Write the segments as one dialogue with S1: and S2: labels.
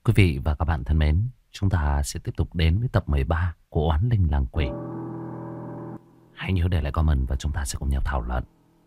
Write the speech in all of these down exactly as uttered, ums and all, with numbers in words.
S1: Quý vị và các bạn thân mến, chúng ta sẽ tiếp tục đến với tập mười ba của Oán Linh Làng Quỷ. Hãy nhớ để lại comment và chúng ta sẽ cùng nhau thảo luận.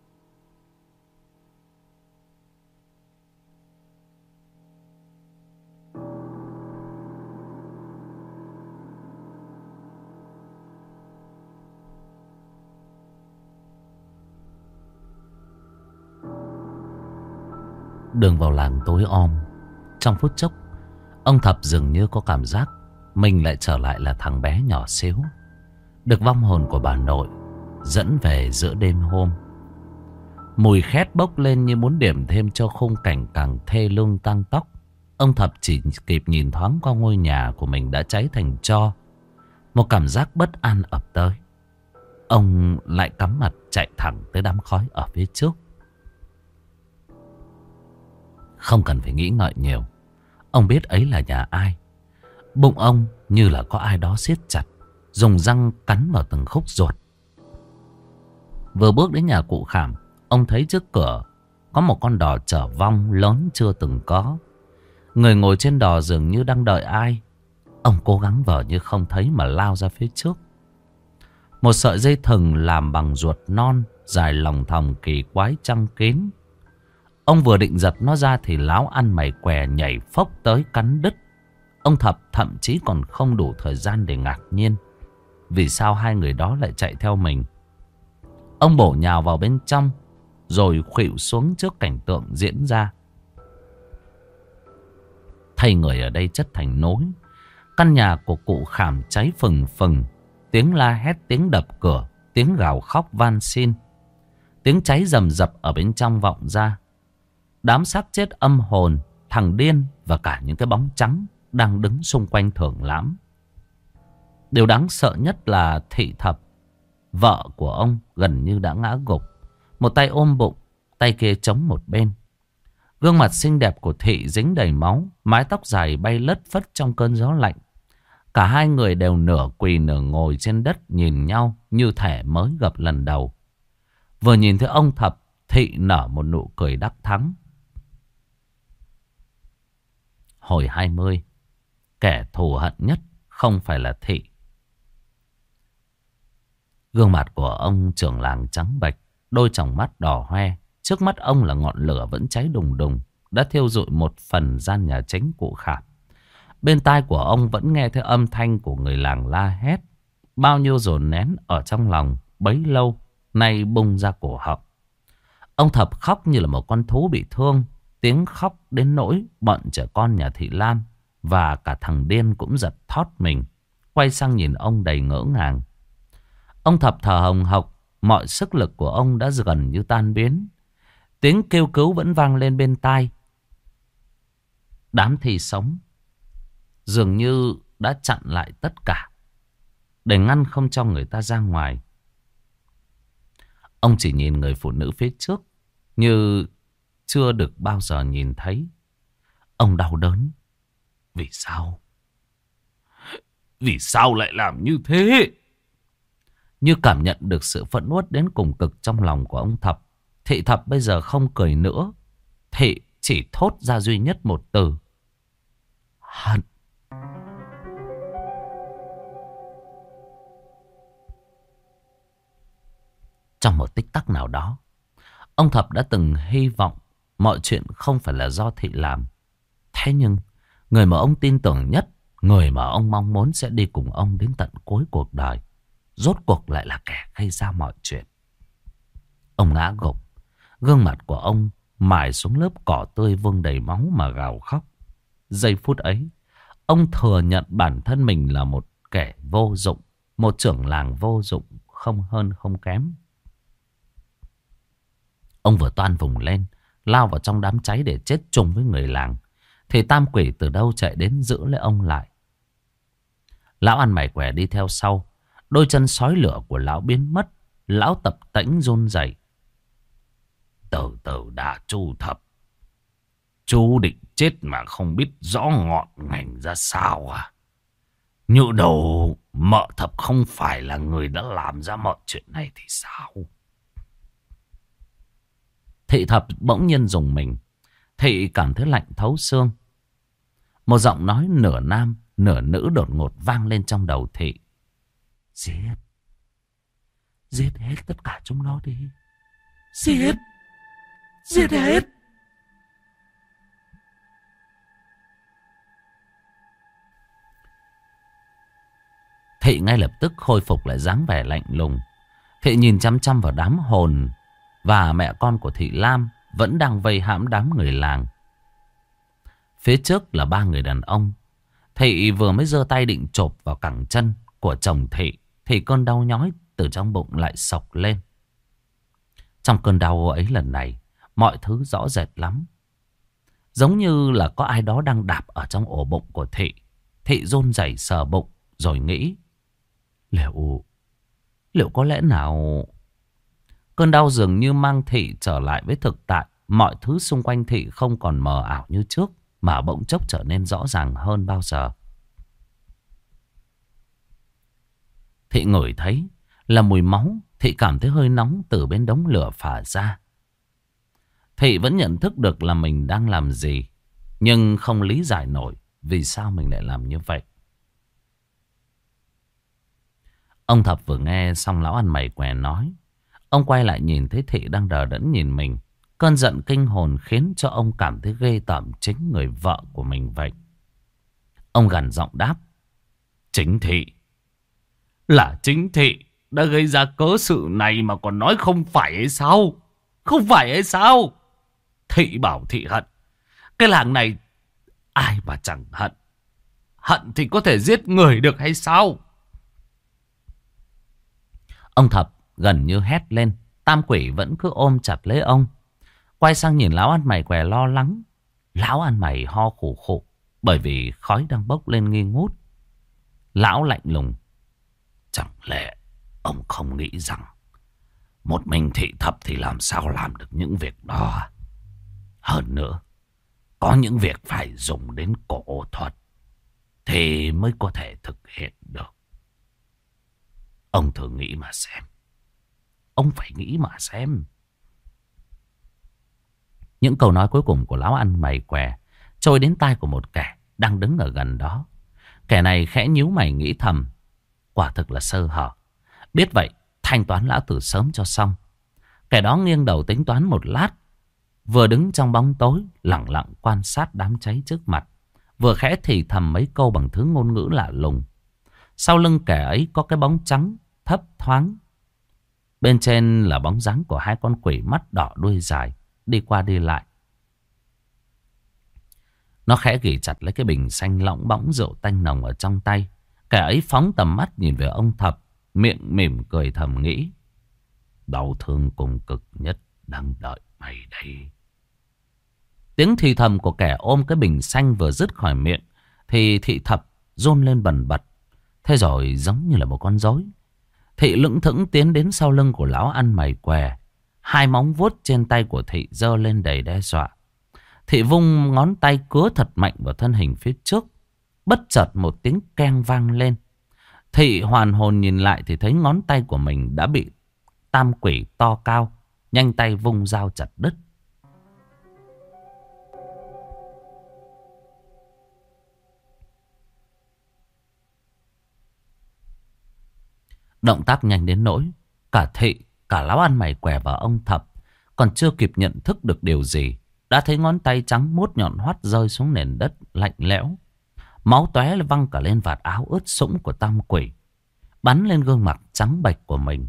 S1: Đường vào làng tối om. Trong phút chốc, ông Thập dường như có cảm giác mình lại trở lại là thằng bé nhỏ xíu, được vong hồn của bà nội dẫn về giữa đêm hôm. Mùi khét bốc lên như muốn điểm thêm cho khung cảnh càng thê lương tăng tóc. Ông Thập chỉ kịp nhìn thoáng qua ngôi nhà của mình đã cháy thành tro. Một cảm giác bất an ập tới. Ông lại cắm mặt chạy thẳng tới đám khói ở phía trước. Không cần phải nghĩ ngợi nhiều, ông biết ấy là nhà ai. Bụng ông như là có ai đó siết chặt, dùng răng cắn vào từng khúc ruột. Vừa bước đến nhà cụ Khảm, ông thấy trước cửa có một con đò chở vong lớn chưa từng có. Người ngồi trên đò dường như đang đợi ai. Ông cố gắng vờ như không thấy mà lao ra phía trước. Một sợi dây thừng làm bằng ruột non dài lòng thòng kỳ quái trăng kín. Ông vừa định giật nó ra thì láo ăn mày què nhảy phốc tới cắn đứt. Ông Thập thậm chí còn không đủ thời gian để ngạc nhiên vì sao hai người đó lại chạy theo mình. Ông bổ nhào vào bên trong rồi khuỵu xuống trước cảnh tượng diễn ra. Thây người ở đây chất thành nối. Căn nhà của cụ Khảm cháy phừng phừng. Tiếng la hét, tiếng đập cửa, tiếng gào khóc van xin. Tiếng cháy rầm rập ở bên trong vọng ra. Đám xác chết âm hồn, thằng điên và cả những cái bóng trắng đang đứng xung quanh Thưởng Lãm. Điều đáng sợ nhất là Thị Thập, vợ của ông, gần như đã ngã gục. Một tay ôm bụng, tay kia chống một bên. Gương mặt xinh đẹp của Thị dính đầy máu, mái tóc dài bay lất phất trong cơn gió lạnh. Cả hai người đều nửa quỳ nửa ngồi trên đất nhìn nhau như thể mới gặp lần đầu. Vừa nhìn thấy ông Thập, Thị nở một nụ cười đắc thắng. Hồi hai mươi, kẻ thù hận nhất không phải là Thị. Gương mặt của ông trưởng làng trắng bệch, đôi tròng mắt đỏ hoe. Trước mắt ông là ngọn lửa vẫn cháy đùng đùng, đã thiêu rụi một phần gian nhà chính cụ Khảm. Bên tai của ông vẫn nghe thấy âm thanh của người làng la hét. Bao nhiêu dồn nén ở trong lòng bấy lâu nay bung ra cổ họng. Ông Thập khóc như là một con thú bị thương. Tiếng khóc đến nỗi bọn trẻ con nhà Thị Lam và cả thằng điên cũng giật thót mình, quay sang nhìn ông đầy ngỡ ngàng. Ông Thập thở hồng hộc, mọi sức lực của ông đã gần như tan biến. Tiếng kêu cứu vẫn vang lên bên tai. Đám thi sống dường như đã chặn lại tất cả để ngăn không cho người ta ra ngoài. Ông chỉ nhìn người phụ nữ phía trước như chưa được bao giờ nhìn thấy. Ông đau đớn. Vì sao? Vì sao lại làm như thế? Như cảm nhận được sự phẫn uất đến cùng cực trong lòng của ông Thập, Thị Thập bây giờ không cười nữa. Thị chỉ thốt ra duy nhất một từ: hận. Trong một tích tắc nào đó, ông Thập đã từng hy vọng mọi chuyện không phải là do Thị làm. Thế nhưng người mà ông tin tưởng nhất, người mà ông mong muốn sẽ đi cùng ông đến tận cuối cuộc đời, rốt cuộc lại là kẻ gây ra mọi chuyện. Ông ngã gục, gương mặt của ông mài xuống lớp cỏ tươi vương đầy máu mà gào khóc. Giây phút ấy, ông thừa nhận bản thân mình là một kẻ vô dụng, một trưởng làng vô dụng, không hơn không kém. Ông vừa toan vùng lên, lao vào trong đám cháy để chết chung với người làng, thì tam quỷ từ đâu chạy đến giữ lấy ông lại. Lão ăn mày què đi theo sau. Đôi chân sói lửa của lão biến mất. Lão tập tễnh run rẩy. Từ từ đã chú Thập. Chú định chết mà không biết rõ ngọn ngành ra sao à? Như đầu mợ Thập không phải là người đã làm ra mọi chuyện này thì sao? Thị Thập bỗng nhiên rùng mình. Thị cảm thấy lạnh thấu xương. Một giọng nói nửa nam nửa nữ đột ngột vang lên trong đầu Thị. Giết. Giết hết tất cả chúng nó đi. Giết. Giết hết. Thị ngay lập tức khôi phục lại dáng vẻ lạnh lùng. Thị nhìn chăm chăm vào đám hồn và mẹ con của Thị Lam vẫn đang vây hãm đám người làng. Phía trước là ba người đàn ông. Thị vừa mới giơ tay định chộp vào cẳng chân của chồng Thị thì cơn đau nhói từ trong bụng lại sộc lên. Trong cơn đau ấy lần này, mọi thứ rõ rệt lắm. Giống như là có ai đó đang đạp ở trong ổ bụng của Thị. Thị run rẩy sờ bụng rồi nghĩ, Liệu Liệu có lẽ nào... Cơn đau dường như mang Thị trở lại với thực tại. Mọi thứ xung quanh Thị không còn mờ ảo như trước, mà bỗng chốc trở nên rõ ràng hơn bao giờ. Thị ngửi thấy là mùi máu. Thị cảm thấy hơi nóng từ bên đống lửa phả ra. Thị vẫn nhận thức được là mình đang làm gì, nhưng không lý giải nổi vì sao mình lại làm như vậy. Ông Thập vừa nghe xong lão ăn mày què nói. Ông quay lại nhìn thấy Thị đang đờ đẫn nhìn mình. Cơn giận kinh hồn khiến cho ông cảm thấy ghê tởm chính người vợ của mình vậy. Ông gằn giọng đáp. Chính Thị. Là chính Thị đã gây ra cớ sự này mà còn nói không phải hay sao? Không phải hay sao? Thị bảo Thị hận. Cái làng này ai mà chẳng hận. Hận thì có thể giết người được hay sao? Ông Thập gần như hét lên. Tam quỷ vẫn cứ ôm chặt lấy ông. Quay sang nhìn lão ăn mày què lo lắng. Lão ăn mày ho khủ khụ bởi vì khói đang bốc lên nghi ngút. Lão lạnh lùng. Chẳng lẽ ông không nghĩ rằng một mình Thị Thập thì làm sao làm được những việc đó? Hơn nữa, có những việc phải dùng đến cổ thuật thì mới có thể thực hiện được. Ông thử nghĩ mà xem. Ông phải nghĩ mà xem. Những câu nói cuối cùng của lão ăn mày què trôi đến tai của một kẻ đang đứng ở gần đó. Kẻ này khẽ nhíu mày nghĩ thầm. Quả thực là sơ hở. Biết vậy, thanh toán lão tử sớm cho xong. Kẻ đó nghiêng đầu tính toán một lát. Vừa đứng trong bóng tối, lặng lặng quan sát đám cháy trước mặt. Vừa khẽ thì thầm mấy câu bằng thứ ngôn ngữ lạ lùng. Sau lưng kẻ ấy có cái bóng trắng thấp thoáng. Bên trên là bóng dáng của hai con quỷ mắt đỏ đuôi dài, đi qua đi lại. Nó khẽ ghì chặt lấy cái bình xanh lỏng bóng rượu tanh nồng ở trong tay. Kẻ ấy phóng tầm mắt nhìn về ông Thập, miệng mỉm cười thầm nghĩ. Đau thương cùng cực nhất đang đợi mày đây. Tiếng thì thầm của kẻ ôm cái bình xanh vừa dứt khỏi miệng thì Thị Thập run lên bần bật. Thế rồi giống như là một con rối, Thị lững thững tiến đến sau lưng của lão ăn mày què. Hai móng vuốt trên tay của Thị giơ lên đầy đe dọa. Thị vung ngón tay cứa thật mạnh vào thân hình phía trước. Bất chợt một tiếng keng vang lên. Thị hoàn hồn nhìn lại thì thấy ngón tay của mình đã bị tam quỷ to cao nhanh tay vung dao chặt đứt. Động tác nhanh đến nỗi cả Thị, cả lão ăn mày què và ông Thập còn chưa kịp nhận thức được điều gì, đã thấy ngón tay trắng muốt nhọn hoắt rơi xuống nền đất lạnh lẽo. Máu tóe văng cả lên vạt áo ướt sũng của tam quỷ, bắn lên gương mặt trắng bệch của mình.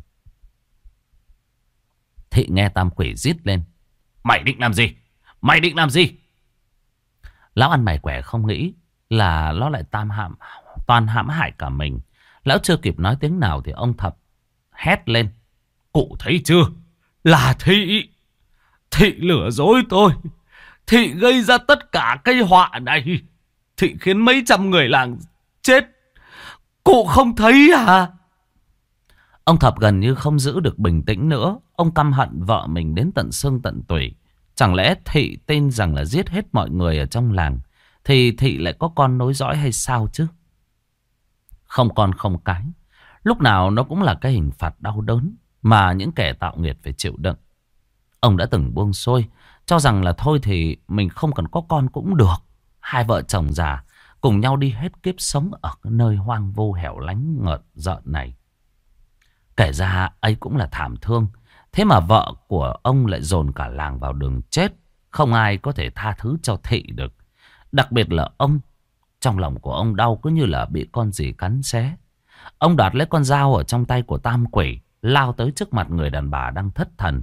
S1: Thị nghe tam quỷ rít lên. Mày định làm gì? Mày định làm gì? Lão ăn mày què không nghĩ là nó lại tam hãm, toàn hãm hại cả mình. Lão chưa kịp nói tiếng nào thì ông Thập hét lên. Cụ thấy chưa? Là Thị. Thị lừa dối tôi. Thị gây ra tất cả cái họa này. Thị khiến mấy trăm người làng chết. Cụ không thấy à? Ông Thập gần như không giữ được bình tĩnh nữa. Ông căm hận vợ mình đến tận xương tận tủy. Chẳng lẽ Thị tin rằng là giết hết mọi người ở trong làng thì Thị lại có con nối dõi hay sao chứ? Không con không cái, lúc nào nó cũng là cái hình phạt đau đớn mà những kẻ tạo nghiệt phải chịu đựng. Ông đã từng buông xuôi, cho rằng là thôi thì mình không cần có con cũng được. Hai vợ chồng già cùng nhau đi hết kiếp sống ở cái nơi hoang vu hẻo lánh ngợt rợn này. Kể ra ấy cũng là thảm thương. Thế mà vợ của ông lại dồn cả làng vào đường chết. Không ai có thể tha thứ cho Thị được. Đặc biệt là ông. Trong lòng của ông đau cứ như là bị con gì cắn xé. Ông đoạt lấy con dao ở trong tay của Tam Quỷ, lao tới trước mặt người đàn bà đang thất thần.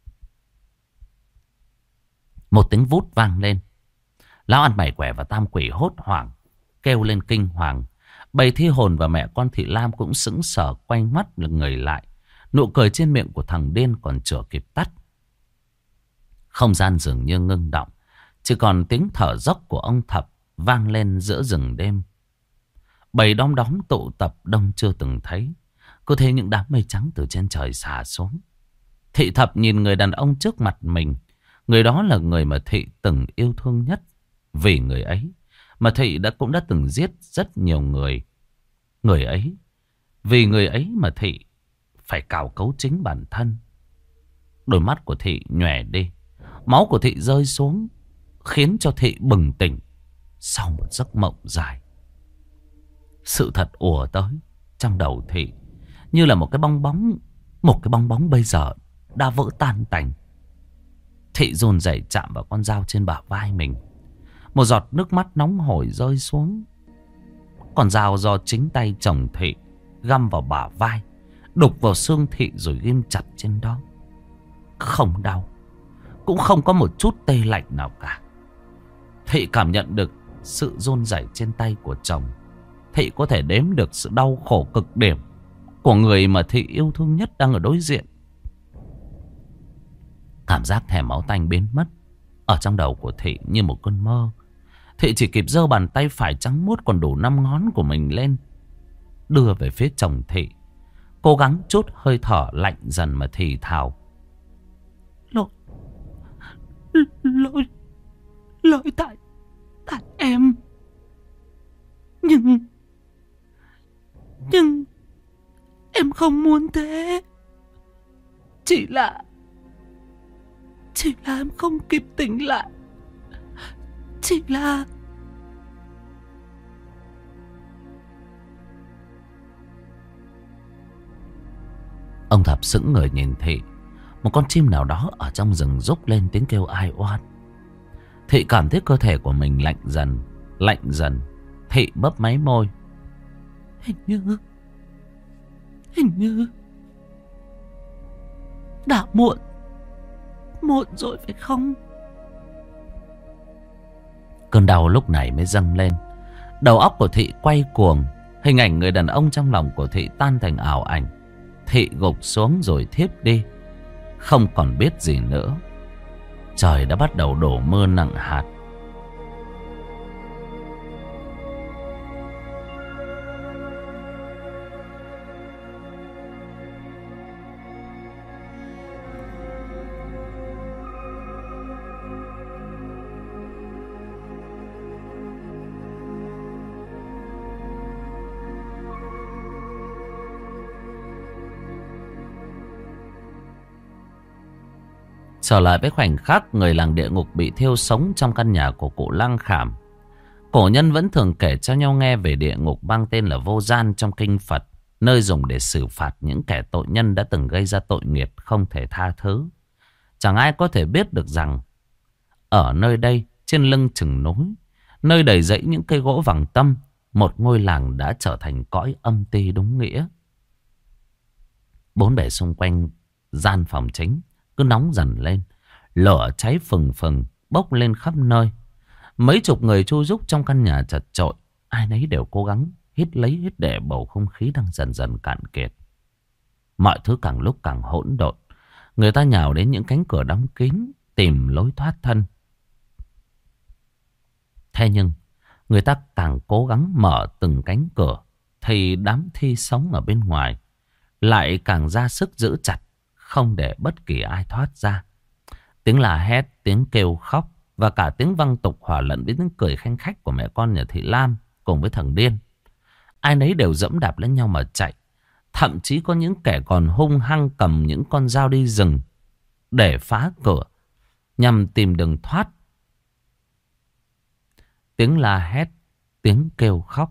S1: Một tiếng vút vang lên. Lão ăn mày quẻ và Tam Quỷ hốt hoảng, kêu lên kinh hoàng. Bầy thi hồn và mẹ con Thị Lam cũng sững sờ quay mắt người lại. Nụ cười trên miệng của thằng điên còn chưa kịp tắt. Không gian dường như ngưng động. Chỉ còn tiếng thở dốc của ông Thập vang lên giữa rừng đêm. Bầy đom đóm tụ tập đông chưa từng thấy. Cứ thấy những đám mây trắng từ trên trời xả xuống. Thị Thập nhìn người đàn ông trước mặt mình. Người đó là người mà Thị từng yêu thương nhất. Vì người ấy mà Thị đã cũng đã từng giết rất nhiều người. Người ấy, vì người ấy mà Thị phải cào cấu chính bản thân. Đôi mắt của Thị nhòe đi. Máu của Thị rơi xuống, khiến cho Thị bừng tỉnh sau một giấc mộng dài. Sự thật ùa tới trong đầu Thị như là một cái bong bóng. Một cái bong bóng bây giờ đã vỡ tan tành. Thị run rẩy chạm vào con dao trên bả vai mình. Một giọt nước mắt nóng hổi rơi xuống. Con dao do chính tay chồng Thị găm vào bả vai, đục vào xương Thị rồi ghim chặt trên đó. Không đau, cũng không có một chút tê lạnh nào cả. Thị cảm nhận được sự run rẩy trên tay của chồng. Thị có thể đếm được sự đau khổ cực điểm của người mà Thị yêu thương nhất đang ở đối diện. Cảm giác thèm máu tanh biến mất ở trong đầu của Thị như một cơn mơ. Thị chỉ kịp giơ bàn tay phải trắng muốt còn đủ năm ngón của mình lên, đưa về phía chồng Thị, cố gắng trút hơi thở lạnh dần mà thì thào: Lỗi Lỗi Lỗi tại Tại em. Nhưng Nhưng em không muốn thế. Chỉ là Chỉ là em không kịp tỉnh lại. Chỉ là Ông Thập sững người nhìn Thị. Một con chim nào đó ở trong rừng rúc lên tiếng kêu ai oán. Thị cảm thấy cơ thể của mình lạnh dần, lạnh dần. Thị bấp máy môi. Hình như Hình như đã muộn. Muộn rồi phải không? Cơn đau lúc này mới dâng lên. Đầu óc của Thị quay cuồng. Hình ảnh người đàn ông trong lòng của Thị tan thành ảo ảnh. Thị gục xuống rồi thiếp đi, không còn biết gì nữa. Trời đã bắt đầu đổ mưa nặng hạt. Trở lại với khoảnh khắc người làng địa ngục bị thiêu sống trong căn nhà của cụ Lăng Khảm. Cổ nhân vẫn thường kể cho nhau nghe về địa ngục mang tên là Vô Gian trong kinh Phật, nơi dùng để xử phạt những kẻ tội nhân đã từng gây ra tội nghiệp không thể tha thứ. Chẳng ai có thể biết được rằng ở nơi đây, trên lưng chừng núi, nơi đầy rẫy những cây gỗ vàng tâm, một ngôi làng đã trở thành cõi âm ti đúng nghĩa. Bốn bề xung quanh gian phòng chính cứ nóng dần lên. Lửa cháy phừng phừng bốc lên khắp nơi. Mấy chục người chu rúc trong căn nhà chật chội, ai nấy đều cố gắng hít lấy hít để bầu không khí đang dần dần cạn kiệt. Mọi thứ càng lúc càng hỗn độn. Người ta nhào đến những cánh cửa đóng kín tìm lối thoát thân. Thế nhưng người ta càng cố gắng mở từng cánh cửa thì đám thi sống ở bên ngoài lại càng ra sức giữ chặt, không để bất kỳ ai thoát ra. Tiếng la hét, tiếng kêu khóc và cả tiếng văng tục hòa lẫn với tiếng cười khanh khách của mẹ con nhà Thị Lam cùng với thằng điên. Ai nấy đều dẫm đạp lên nhau mà chạy. Thậm chí có những kẻ còn hung hăng cầm những con dao đi rừng để phá cửa nhằm tìm đường thoát. Tiếng la hét, tiếng kêu khóc.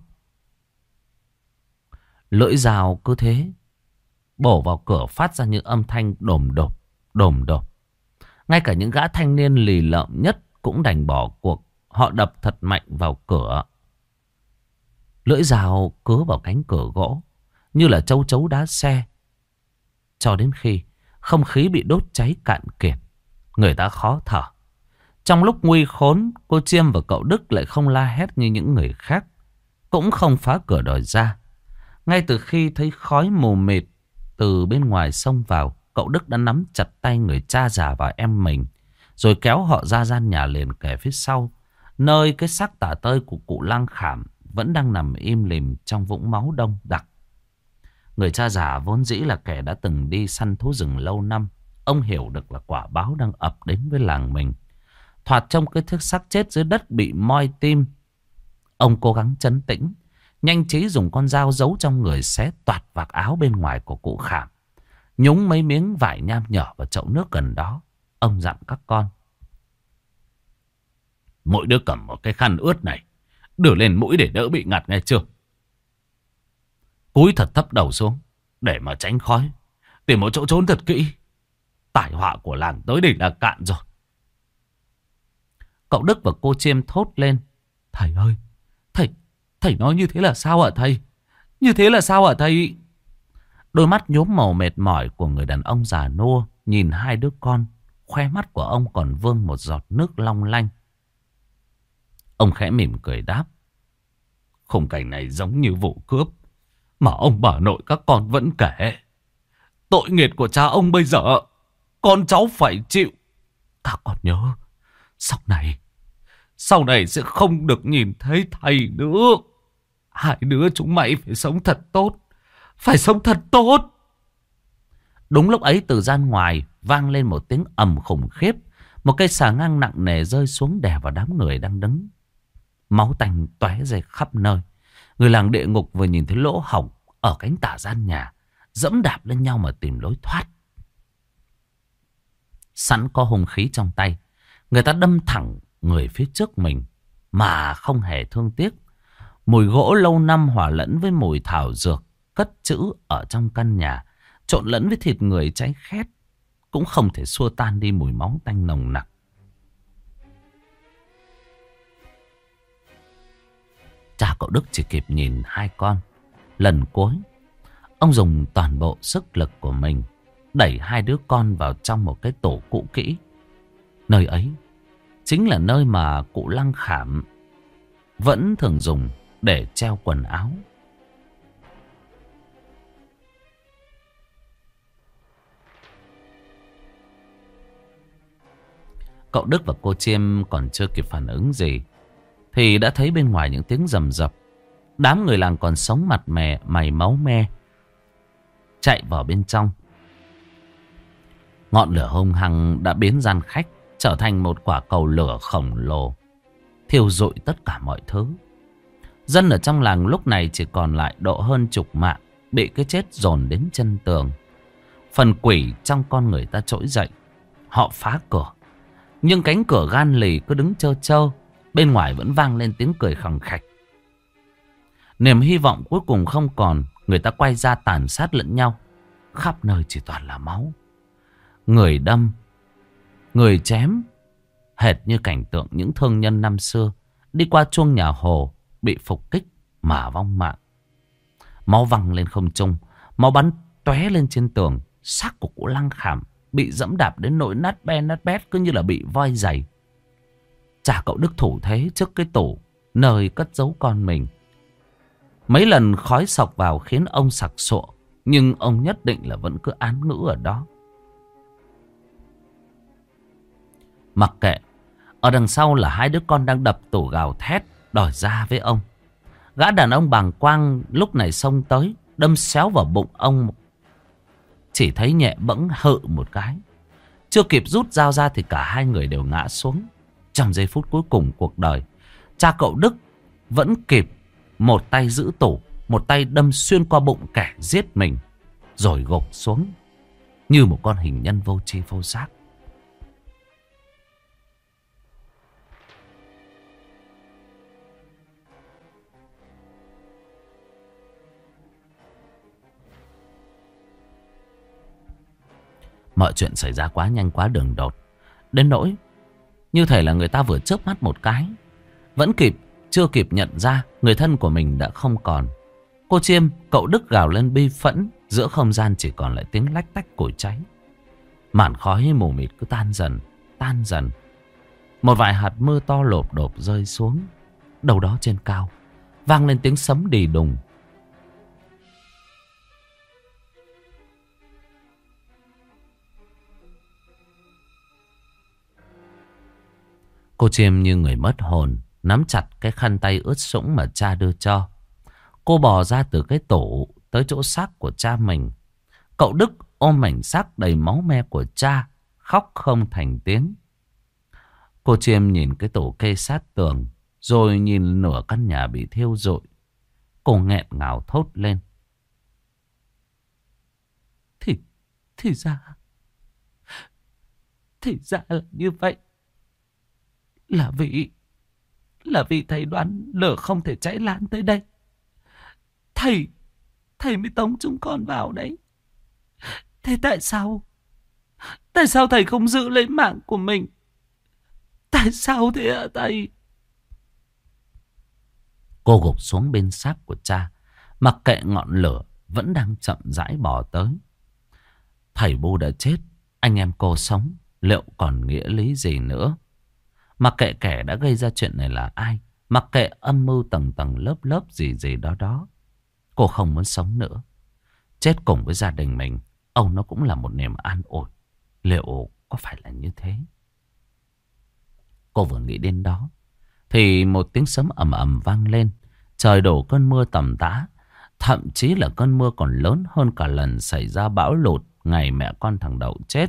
S1: Lưỡi dao cứ thế bổ vào cửa phát ra những âm thanh đồm đột, đồm đột. Ngay cả những gã thanh niên lì lợm nhất cũng đành bỏ cuộc. Họ đập thật mạnh vào cửa. Lưỡi dao cứa vào cánh cửa gỗ như là châu chấu đá xe. Cho đến khi không khí bị đốt cháy cạn kiệt, người ta khó thở. Trong lúc nguy khốn, cô Chiêm và cậu Đức lại không la hét như những người khác, cũng không phá cửa đòi ra. Ngay từ khi thấy khói mù mịt từ bên ngoài xông vào, cậu Đức đã nắm chặt tay người cha già và em mình, rồi kéo họ ra gian nhà liền kề phía sau, nơi cái xác tả tơi của cụ Lăng Khảm vẫn đang nằm im lìm trong vũng máu đông đặc. Người cha già vốn dĩ là kẻ đã từng đi săn thú rừng lâu năm. Ông hiểu được là quả báo đang ập đến với làng mình. Thoạt trông cái thức xác chết dưới đất bị moi tim. Ông cố gắng trấn tĩnh, nhanh trí dùng con dao giấu trong người xé toạc vạt áo bên ngoài của cụ Khảm, nhúng mấy miếng vải nham nhở vào chậu nước gần đó. Ông dặn các con: mỗi đứa cầm một cái khăn ướt này, đưa lên mũi để đỡ bị ngạt, nghe chưa? Cúi thật thấp đầu xuống để mà tránh khói, tìm một chỗ trốn thật kỹ. Tai họa của làng tới đây là cạn rồi. Cậu Đức và cô Chiêm thốt lên: thầy ơi, thầy thầy nói như thế là sao hả thầy? Như thế là sao hả thầy? Đôi mắt nhuốm màu mệt mỏi của người đàn ông già nua nhìn hai đứa con. Khoe mắt của ông còn vương một giọt nước long lanh. Ông khẽ mỉm cười đáp: khung cảnh này giống như vụ cướp mà ông bà nội các con vẫn kể. Tội nghiệp của cha ông bây giờ con cháu phải chịu. Các con nhớ, sau này Sau này sẽ không được nhìn thấy thầy nữa. Hai đứa chúng mày phải sống thật tốt, phải sống thật tốt. Đúng lúc ấy từ gian ngoài vang lên một tiếng ầm khủng khiếp. Một cây xà ngang nặng nề rơi xuống đè vào đám người đang đứng. Máu tanh tóe ra khắp nơi. Người làng địa ngục vừa nhìn thấy lỗ hổng ở cánh tả gian nhà, dẫm đạp lên nhau mà tìm lối thoát. Sẵn có hung khí trong tay, người ta đâm thẳng người phía trước mình mà không hề thương tiếc. Mùi gỗ lâu năm hòa lẫn với mùi thảo dược cất trữ ở trong căn nhà, trộn lẫn với thịt người cháy khét, cũng không thể xua tan đi mùi máu tanh nồng nặc. Cha cậu Đức chỉ kịp nhìn hai con. Lần cuối, ông dùng toàn bộ sức lực của mình đẩy hai đứa con vào trong một cái tổ cũ kỹ. Nơi ấy chính là nơi mà cụ Lăng Khảm vẫn thường dùng để treo quần áo. Cậu Đức và cô Chiêm còn chưa kịp phản ứng gì thì đã thấy bên ngoài những tiếng rầm rập. Đám người làng còn sống mặt mè mày máu me chạy vào bên trong. Ngọn lửa hung hăng đã biến gian khách trở thành một quả cầu lửa khổng lồ, thiêu rụi tất cả mọi thứ. Dân ở trong làng lúc này chỉ còn lại độ hơn chục mạng, bị cái chết dồn đến chân tường. Phần quỷ trong con người ta trỗi dậy. Họ phá cửa, nhưng cánh cửa gan lì cứ đứng trơ trơ. Bên ngoài vẫn vang lên tiếng cười khằng khạch. Niềm hy vọng cuối cùng không còn. Người ta quay ra tàn sát lẫn nhau. Khắp nơi chỉ toàn là máu. Người đâm, người chém, hệt như cảnh tượng những thương nhân năm xưa đi qua chuông nhà Hồ bị phục kích mà vong mạng. Máu văng lên không trung, máu bắn tóe lên trên tường. Xác của cụ Lăng Khảm bị dẫm đạp đến nỗi nát be nát bét, cứ như là bị voi giày. Cha cậu Đức thủ thế trước cái tủ nơi cất giấu con mình. Mấy lần khói sộc vào khiến ông sặc sụa, nhưng ông nhất định là vẫn cứ án ngữ ở đó. Mặc kệ, ở đằng sau là hai đứa con đang đập tủ gào thét đòi ra với ông. Gã đàn ông bàng quang lúc này xông tới, đâm xéo vào bụng ông. Chỉ thấy nhẹ bẫng hự một cái, chưa kịp rút dao ra thì cả hai người đều ngã xuống. Trong giây phút cuối cùng cuộc đời, cha cậu Đức vẫn kịp một tay giữ tủ, một tay đâm xuyên qua bụng kẻ giết mình, rồi gục xuống như một con hình nhân vô tri vô giác. Mọi chuyện xảy ra quá nhanh quá đường đột. Đến nỗi như thể là người ta vừa chớp mắt một cái, vẫn kịp, chưa kịp nhận ra người thân của mình đã không còn. Cô Chiêm, cậu Đức gào lên bi phẫn. Giữa không gian chỉ còn lại tiếng lách tách củi cháy. Màn khói mù mịt cứ tan dần, tan dần. Một vài hạt mưa to lộp độp rơi xuống. Đâu đó trên cao vang lên tiếng sấm đì đùng. Cô Chiêm như người mất hồn, nắm chặt cái khăn tay ướt sũng mà cha đưa cho. Cô bò ra từ cái tủ tới chỗ xác của cha mình. Cậu Đức ôm mảnh xác đầy máu me của cha, khóc không thành tiếng. Cô Chiêm nhìn cái tủ kê sát tường, rồi nhìn nửa căn nhà bị thiêu rụi. Cô nghẹn ngào thốt lên. Thì, thì ra, thì ra là như vậy. Là vì, là vì thầy đoán lửa không thể cháy lan tới đây. Thầy, thầy mới tống chúng con vào đấy. Thế tại sao, tại sao thầy không giữ lấy mạng của mình? Tại sao thế ạ thầy? Cô gục xuống bên xác của cha, mặc kệ ngọn lửa vẫn đang chậm rãi bò tới. Thầy Bu đã chết, anh em cô sống, liệu còn nghĩa lý gì nữa? Mặc kệ kẻ đã gây ra chuyện này là ai, mặc kệ âm mưu tầng tầng lớp lớp gì gì đó đó, cô không muốn sống nữa. Chết cùng với gia đình mình, Âu nó cũng là một niềm an ủi. Liệu có phải là như thế? Cô vừa nghĩ đến đó thì một tiếng sấm ầm ầm vang lên. Trời đổ cơn mưa tầm tã. Thậm chí là cơn mưa còn lớn hơn cả lần xảy ra bão lụt ngày mẹ con thằng Đậu chết.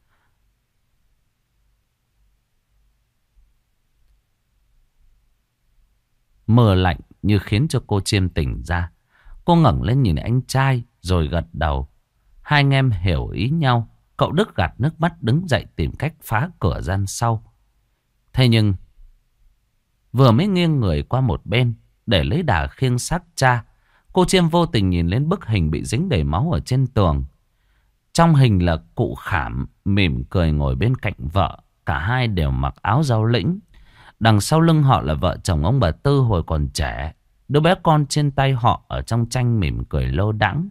S1: Mưa lạnh như khiến cho cô Chiêm tỉnh ra. Cô ngẩng lên nhìn anh trai rồi gật đầu. Hai anh em hiểu ý nhau. Cậu Đức gạt nước mắt đứng dậy tìm cách phá cửa gian sau. Thế nhưng vừa mới nghiêng người qua một bên để lấy đà khiêng xác cha, cô Chiêm vô tình nhìn lên bức hình bị dính đầy máu ở trên tường. Trong hình là cụ Khảm mỉm cười ngồi bên cạnh vợ. Cả hai đều mặc áo rau lĩnh. Đằng sau lưng họ là vợ chồng ông bà Tư hồi còn trẻ. Đứa bé con trên tay họ ở trong tranh mỉm cười lơ đãng.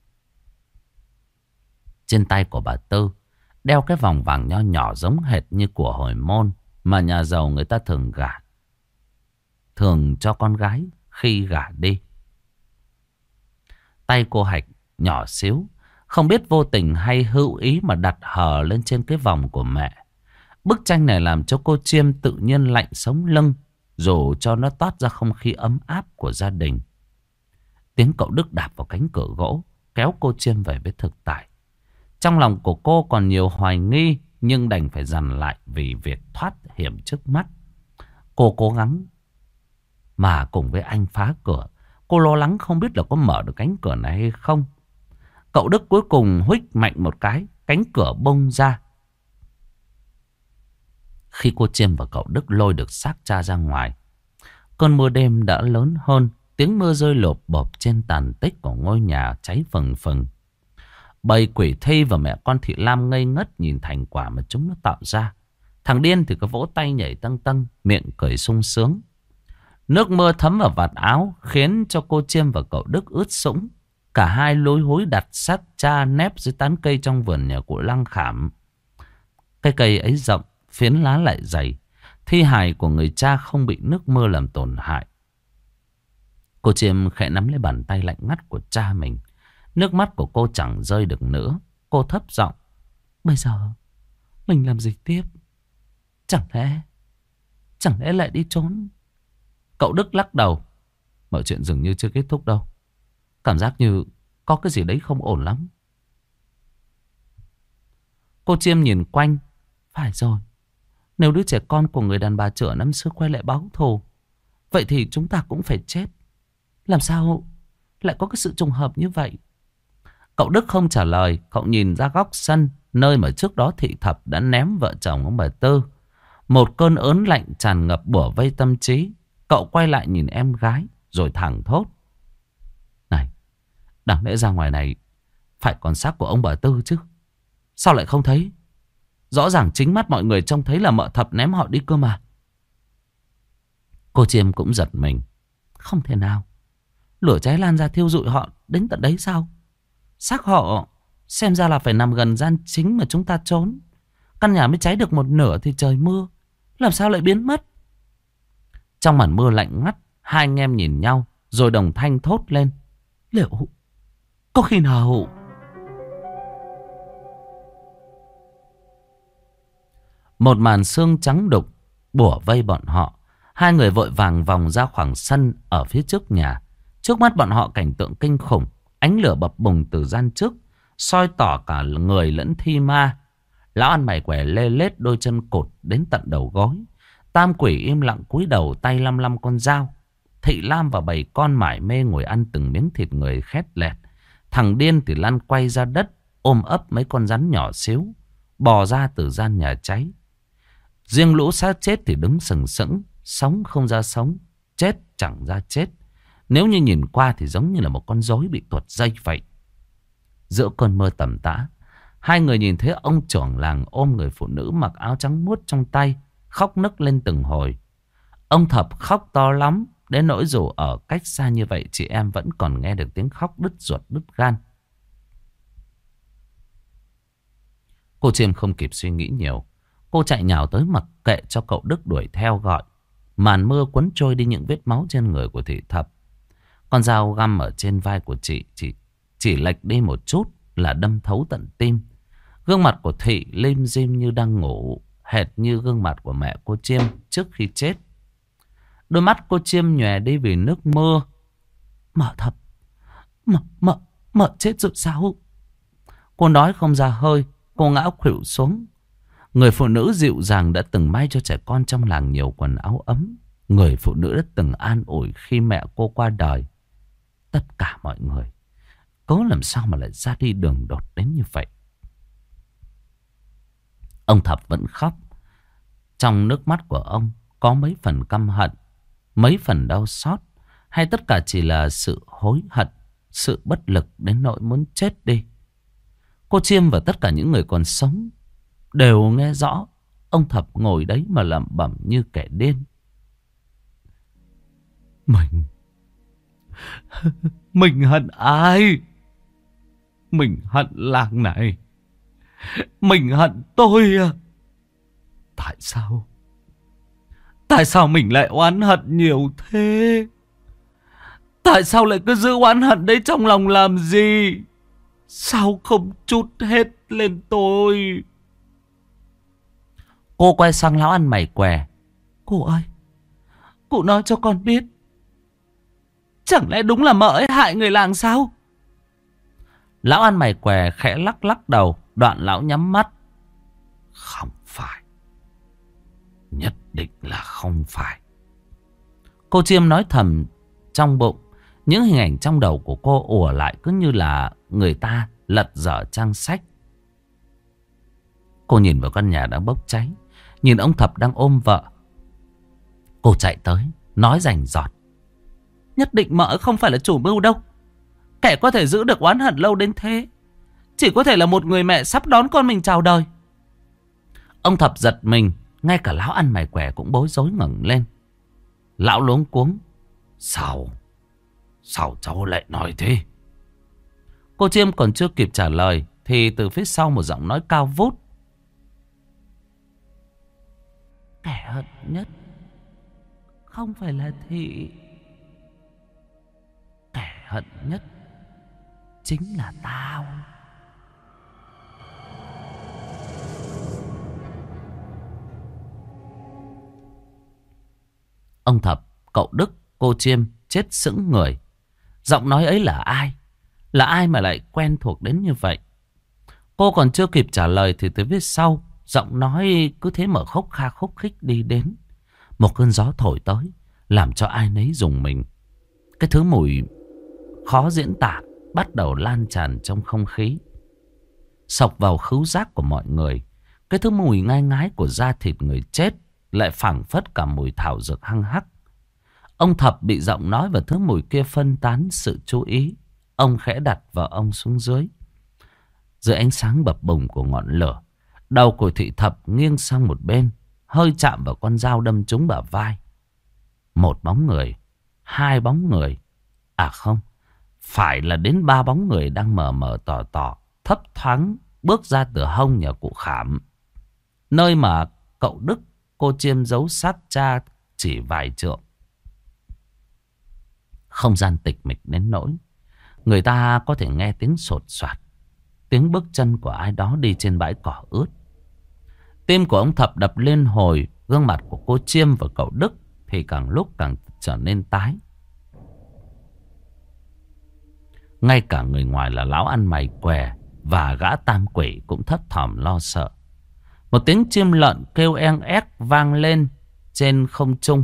S1: Trên tay của bà Tư đeo cái vòng vàng nho nhỏ giống hệt như của hồi môn mà nhà giàu người ta thường gả, thường cho con gái khi gả đi. Tay cô Hạch nhỏ xíu, không biết vô tình hay hữu ý mà đặt hờ lên trên cái vòng của mẹ. Bức tranh này làm cho cô Chiêm tự nhiên lạnh sống lưng, dù cho nó toát ra không khí ấm áp của gia đình. Tiếng cậu Đức đạp vào cánh cửa gỗ kéo cô Chiêm về với thực tại. Trong lòng của cô còn nhiều hoài nghi, nhưng đành phải dằn lại vì việc thoát hiểm trước mắt. Cô cố gắng mà cùng với anh phá cửa. Cô lo lắng không biết là có mở được cánh cửa này hay không. Cậu Đức cuối cùng huých mạnh một cái, cánh cửa bung ra. Khi cô Chiêm và cậu Đức lôi được xác cha ra ngoài, cơn mưa đêm đã lớn hơn. Tiếng mưa rơi lộp bộp trên tàn tích của ngôi nhà cháy phừng phừng. Bầy quỷ Thi và mẹ con Thị Lam ngây ngất nhìn thành quả mà chúng nó tạo ra. Thằng điên thì có vỗ tay nhảy tâng tâng, miệng cười sung sướng. Nước mưa thấm vào vạt áo khiến cho cô Chiêm và cậu Đức ướt sũng. Cả hai lối hối đặt xác cha nép dưới tán cây trong vườn nhà của Lăng Khảm. Cái cây ấy rộng, phiến lá lại dày. Thi hài của người cha không bị nước mưa làm tổn hại. Cô Chiêm khẽ nắm lấy bàn tay lạnh ngắt của cha mình. Nước mắt của cô chẳng rơi được nữa. Cô thấp giọng: bây giờ mình làm gì tiếp? Chẳng lẽ Chẳng lẽ lại đi trốn? Cậu Đức lắc đầu: mọi chuyện dường như chưa kết thúc đâu. Cảm giác như có cái gì đấy không ổn lắm. Cô Chiêm nhìn quanh: phải rồi, nếu đứa trẻ con của người đàn bà chửa năm xưa quay lại báo thù, vậy thì chúng ta cũng phải chết. Làm sao lại có cái sự trùng hợp như vậy? Cậu Đức không trả lời. Cậu nhìn ra góc sân, nơi mà trước đó Thị Thập đã ném vợ chồng ông bà Tư. Một cơn ớn lạnh tràn ngập bủa vây tâm trí. Cậu quay lại nhìn em gái rồi thẳng thốt: này, đáng lẽ ra ngoài này phải còn xác của ông bà Tư chứ. Sao lại không thấy? Rõ ràng chính mắt mọi người trông thấy là mợ Thập ném họ đi cơ mà. Cô Chiêm cũng giật mình. Không thể nào. Lửa cháy lan ra thiêu rụi họ đến tận đấy sao? Xác họ xem ra là phải nằm gần gian chính mà chúng ta trốn. Căn nhà mới cháy được một nửa thì trời mưa, làm sao lại biến mất? Trong màn mưa lạnh ngắt, hai anh em nhìn nhau rồi đồng thanh thốt lên. Liệu có khi nào... Một màn sương trắng đục bủa vây bọn họ. Hai người vội vàng vòng ra khoảng sân ở phía trước nhà. Trước mắt bọn họ cảnh tượng kinh khủng. Ánh lửa bập bùng từ gian trước, soi tỏ cả người lẫn thi ma. Lão ăn mày quẻ lê lết, đôi chân cột đến tận đầu gối. Tam quỷ im lặng cúi đầu, tay lăm lăm con dao. Thị Lam và bầy con mải mê ngồi ăn từng miếng thịt người khét lẹt. Thằng điên thì lăn quay ra đất, ôm ấp mấy con rắn nhỏ xíu bò ra từ gian nhà cháy. Riêng lũ xác chết thì đứng sừng sững, sống không ra sống, chết chẳng ra chết. Nếu như nhìn qua thì giống như là một con rối bị tuột dây vậy. Giữa cơn mưa tầm tã, hai người nhìn thấy ông trưởng làng ôm người phụ nữ mặc áo trắng muốt trong tay, khóc nức lên từng hồi. Ông Thập khóc to lắm, đến nỗi dù ở cách xa như vậy, chị em vẫn còn nghe được tiếng khóc đứt ruột đứt gan. Cô Chiêm không kịp suy nghĩ nhiều. Cô chạy nhào tới mặc kệ cho cậu Đức đuổi theo gọi. Màn mưa cuốn trôi đi những vết máu trên người của Thị Thập. Con dao găm ở trên vai của chị chỉ, chỉ lệch đi một chút là đâm thấu tận tim. Gương mặt của Thị lim dim như đang ngủ, hệt như gương mặt của mẹ cô Chiêm trước khi chết. Đôi mắt cô Chiêm nhòe đi vì nước mưa. Mợ Thập, Mợ, mợ, mợ chết rồi sao? Cô nói không ra hơi, cô ngã khuỵu xuống. Người phụ nữ dịu dàng đã từng may cho trẻ con trong làng nhiều quần áo ấm. Người phụ nữ đã từng an ủi khi mẹ cô qua đời. Tất cả mọi người, cớ làm sao mà lại ra đi đường đột đến như vậy? Ông Thập vẫn khóc. Trong nước mắt của ông có mấy phần căm hận, mấy phần đau xót, hay tất cả chỉ là sự hối hận, sự bất lực đến nỗi muốn chết đi. Cô Chiêm và tất cả những người còn sống đều nghe rõ ông Thập ngồi đấy mà lẩm bẩm như kẻ điên. Mình Mình hận ai? Mình hận làng này. Mình hận tôi à? Tại sao Tại sao mình lại oán hận nhiều thế? Tại sao lại cứ giữ oán hận đấy trong lòng làm gì? Sao không trút hết lên tôi? Cô quay sang lão ăn mày què. Cô ơi, cụ nói cho con biết, chẳng lẽ đúng là mợ ấy hại người làng sao? Lão ăn mày què khẽ lắc lắc đầu. Đoạn lão nhắm mắt. Không phải. Nhất định là không phải. Cô Chiêm nói thầm trong bụng. Những hình ảnh trong đầu của cô ùa lại cứ như là người ta lật dở trang sách. Cô nhìn vào căn nhà đang bốc cháy, nhìn ông Thập đang ôm vợ. Cô chạy tới nói rành rọt. Nhất định mợ không phải là chủ mưu đâu. Kẻ có thể giữ được oán hận lâu đến thế chỉ có thể là một người mẹ sắp đón con mình chào đời. Ông Thập giật mình. Ngay cả lão ăn mày què cũng bối rối ngẩng lên. Lão luống cuống. Sao Sao cháu lại nói thế? Cô Chiêm còn chưa kịp trả lời thì từ phía sau một giọng nói cao vút. Kẻ hận nhất không phải là Thị. Kẻ hận nhất chính là tao. Ông Thập, cậu Đức, cô Chiêm chết sững người. Giọng nói ấy là ai? Là ai mà lại quen thuộc đến như vậy? Cô còn chưa kịp trả lời thì từ phía sau, giọng nói cứ thế mở khúc kha khúc khích đi đến. Một cơn gió thổi tới, làm cho ai nấy rùng mình. Cái thứ mùi khó diễn tả bắt đầu lan tràn trong không khí, xộc vào khứu giác của mọi người. Cái thứ mùi ngai ngái của da thịt người chết lại phảng phất cả mùi thảo dược hăng hắc. Ông Thập bị giọng nói và thứ mùi kia phân tán sự chú ý. Ông khẽ đặt vào ông xuống dưới. Dưới ánh sáng bập bùng của ngọn lửa, đầu của Thị Thập nghiêng sang một bên, hơi chạm vào con dao đâm trúng bả vai. Một bóng người, hai bóng người, à không, phải là đến ba bóng người đang mờ mờ tỏ tỏ, thấp thoáng bước ra từ hông nhà cụ Khảm, nơi mà cậu Đức, cô Chiêm giấu xác cha chỉ vài trượng. Không gian tịch mịch đến nỗi người ta có thể nghe tiếng sột soạt, tiếng bước chân của ai đó đi trên bãi cỏ ướt. Tim của ông Thập đập lên hồi, gương mặt của cô Chiêm và cậu Đức thì càng lúc càng trở nên tái. Ngay cả người ngoài là lão ăn mày què và gã tam quỷ cũng thấp thỏm lo sợ. Một tiếng chim lợn kêu eng ép vang lên trên không trung.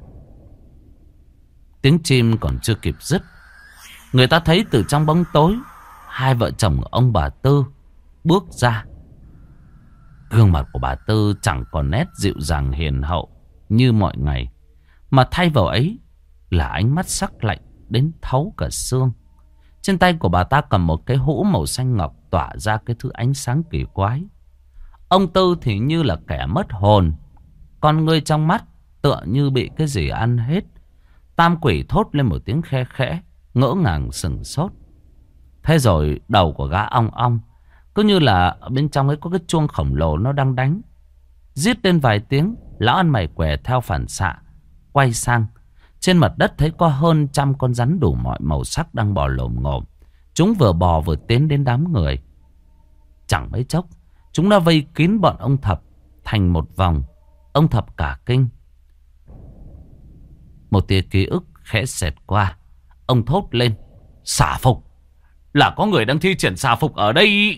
S1: Tiếng chim còn chưa kịp dứt, người ta thấy từ trong bóng tối, hai vợ chồng ông bà Tư bước ra. Gương mặt của bà Tư chẳng còn nét dịu dàng hiền hậu như mọi ngày, mà thay vào ấy là ánh mắt sắc lạnh đến thấu cả xương. Trên tay của bà ta cầm một cái hũ màu xanh ngọc tỏa ra cái thứ ánh sáng kỳ quái. Ông Tư thì như là kẻ mất hồn, con ngươi trong mắt tựa như bị cái gì ăn hết. Tam quỷ thốt lên một tiếng khe khẽ, ngỡ ngàng sừng sốt. Thế rồi đầu của gã ong ong, cứ như là ở bên trong ấy có cái chuông khổng lồ nó đang đánh. Rít lên vài tiếng, lão ăn mày què theo phản xạ quay sang. Trên mặt đất thấy có hơn trăm con rắn đủ mọi màu sắc đang bò lồm ngồm. Chúng vừa bò vừa tiến đến đám người. Chẳng mấy chốc, chúng đã vây kín bọn ông Thập thành một vòng. Ông Thập cả kinh. Một tia ký ức khẽ xẹt qua. Ông thốt lên: xả phục! Là có người đang thi triển xả phục ở đây.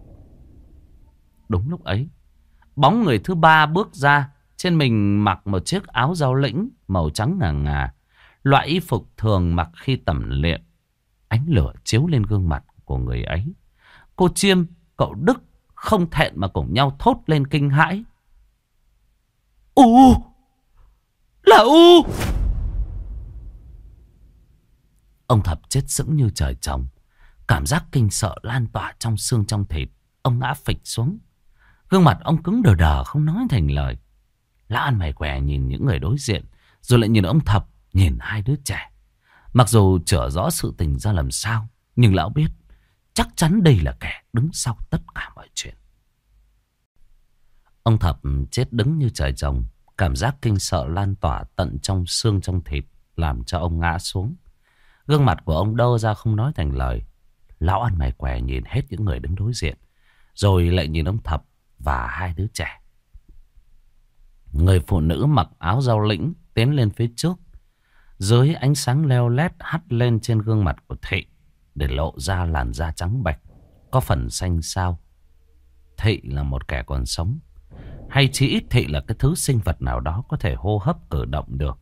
S1: Đúng lúc ấy, bóng người thứ ba bước ra. Trên mình mặc một chiếc áo rau lĩnh màu trắng ngà ngà, loại y phục thường mặc khi tẩm luyện. Ánh lửa chiếu lên gương mặt của người ấy. Cô Chiêm, cậu Đức không thẹn mà cùng nhau thốt lên kinh hãi: U! Là U! Ông Thập chết sững như trời trồng. Cảm giác kinh sợ lan tỏa trong xương trong thịt. Ông ngã phịch xuống. Gương mặt ông cứng đờ đờ không nói thành lời. Lão ăn mày què nhìn những người đối diện, rồi lại nhìn ông Thập, nhìn hai đứa trẻ. Mặc dù chưa rõ sự tình ra làm sao, nhưng lão biết chắc chắn đây là kẻ đứng sau tất cả mọi chuyện. Ông Thập chết đứng như trời trồng. Cảm giác kinh sợ lan tỏa tận trong xương trong thịt, làm cho ông ngã xuống. Gương mặt của ông đơ ra không nói thành lời. Lão ăn mày què nhìn hết những người đứng đối diện, rồi lại nhìn ông Thập và hai đứa trẻ. Người phụ nữ mặc áo rau lĩnh tiến lên phía trước. Dưới ánh sáng leo lét hắt lên trên gương mặt của Thị, để lộ ra làn da trắng bạch, có phần xanh xao. Thị là một kẻ còn sống, hay chỉ ít Thị là cái thứ sinh vật nào đó có thể hô hấp cử động được.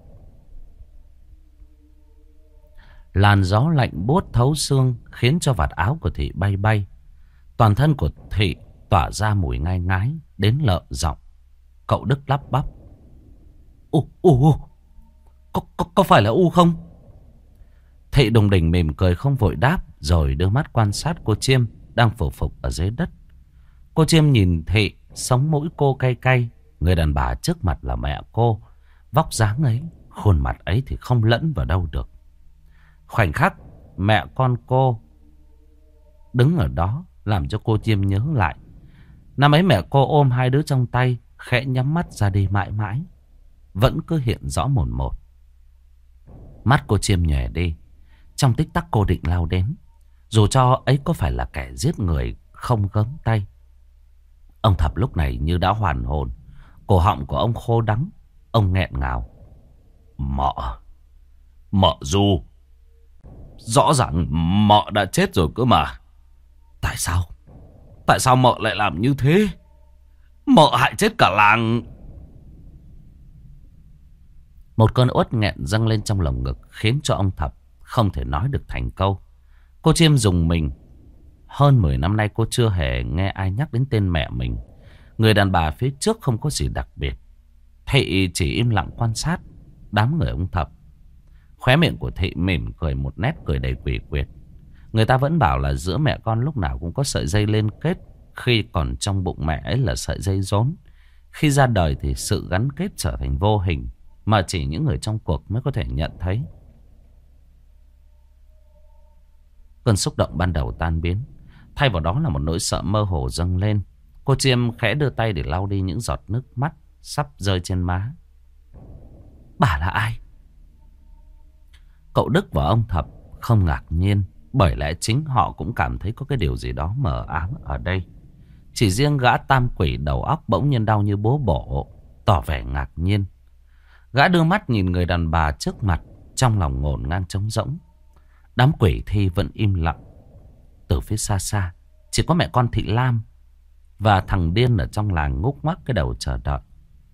S1: Làn gió lạnh buốt thấu xương khiến cho vạt áo của Thị bay bay. Toàn thân của Thị tỏa ra mùi ngai ngái đến lợ giọng. Cậu Đức lắp bắp: U, U, U. Có, có, có phải là U không? Thị đùng đỉnh mỉm cười không vội đáp, rồi đưa mắt quan sát cô Chiêm đang phủ phục ở dưới đất. Cô Chiêm nhìn Thị, sống mũi cô cay cay. Người đàn bà trước mặt là mẹ cô. Vóc dáng ấy, khuôn mặt ấy thì không lẫn vào đâu được. Khoảnh khắc mẹ con cô đứng ở đó làm cho cô Chiêm nhớ lại. Năm ấy mẹ cô ôm hai đứa trong tay, khẽ nhắm mắt ra đi mãi mãi, vẫn cứ hiện rõ mồn một. Mắt cô Chiêm nhòe đi. Trong tích tắc cô định lao đến, dù cho ấy có phải là kẻ giết người không gớm tay. Ông Thập lúc này như đã hoàn hồn. Cổ họng của ông khô đắng. Ông nghẹn ngào: Mợ, mợ Du, rõ ràng mợ đã chết rồi cơ mà. Tại sao Tại sao mợ lại làm như thế? Mợ hại chết cả làng. Một cơn uất nghẹn dâng lên trong lồng ngực, khiến cho ông Thập không thể nói được thành câu. Cô Chiêm rùng mình. Hơn mười năm nay cô chưa hề nghe ai nhắc đến tên mẹ mình. Người đàn bà phía trước không có gì đặc biệt. Thị chỉ im lặng quan sát đám người ông Thập. Khóe miệng của Thị mỉm cười một nét cười đầy quỷ quyệt. Người ta vẫn bảo là giữa mẹ con lúc nào cũng có sợi dây liên kết. Khi còn trong bụng mẹ ấy là sợi dây rốn. Khi ra đời thì sự gắn kết trở thành vô hình, mà chỉ những người trong cuộc mới có thể nhận thấy. Cơn xúc động ban đầu tan biến, thay vào đó là một nỗi sợ mơ hồ dâng lên. Cô Chiêm khẽ đưa tay để lau đi những giọt nước mắt sắp rơi trên má. Bà là ai? Cậu Đức và ông Thập không ngạc nhiên, bởi lẽ chính họ cũng cảm thấy có cái điều gì đó mờ ám ở đây. Chỉ riêng gã tam quỷ đầu óc bỗng nhiên đau như búa bổ, tỏ vẻ ngạc nhiên. Gã đưa mắt nhìn người đàn bà trước mặt, trong lòng ngổn ngang trống rỗng. Đám quỷ thi vẫn im lặng. Từ phía xa xa, chỉ có mẹ con Thị Lam và thằng điên ở trong làng ngúc ngoắc cái đầu chờ đợi.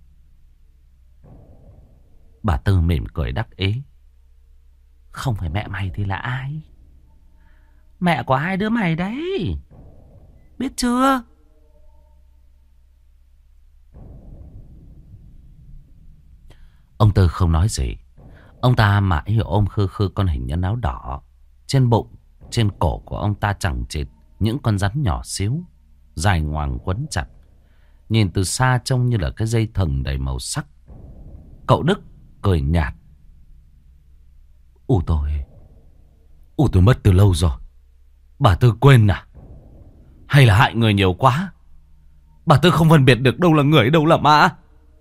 S1: Bà Tư mỉm cười đắc ý. Không phải mẹ mày thì là ai? Mẹ của hai đứa mày đấy, biết chưa? Ông Tư không nói gì. Ông ta mãi ôm khư khư con hình nhân áo đỏ. Trên bụng, trên cổ của ông ta chằng chịt những con rắn nhỏ xíu, dài ngoằng quấn chặt. Nhìn từ xa trông như là cái dây thừng đầy màu sắc. Cậu Đức cười nhạt. Ủa tôi Ủa tôi mất từ lâu rồi. Bà Tư quên à? Hay là hại người nhiều quá? Bà Tư không phân biệt được đâu là người đâu là ma.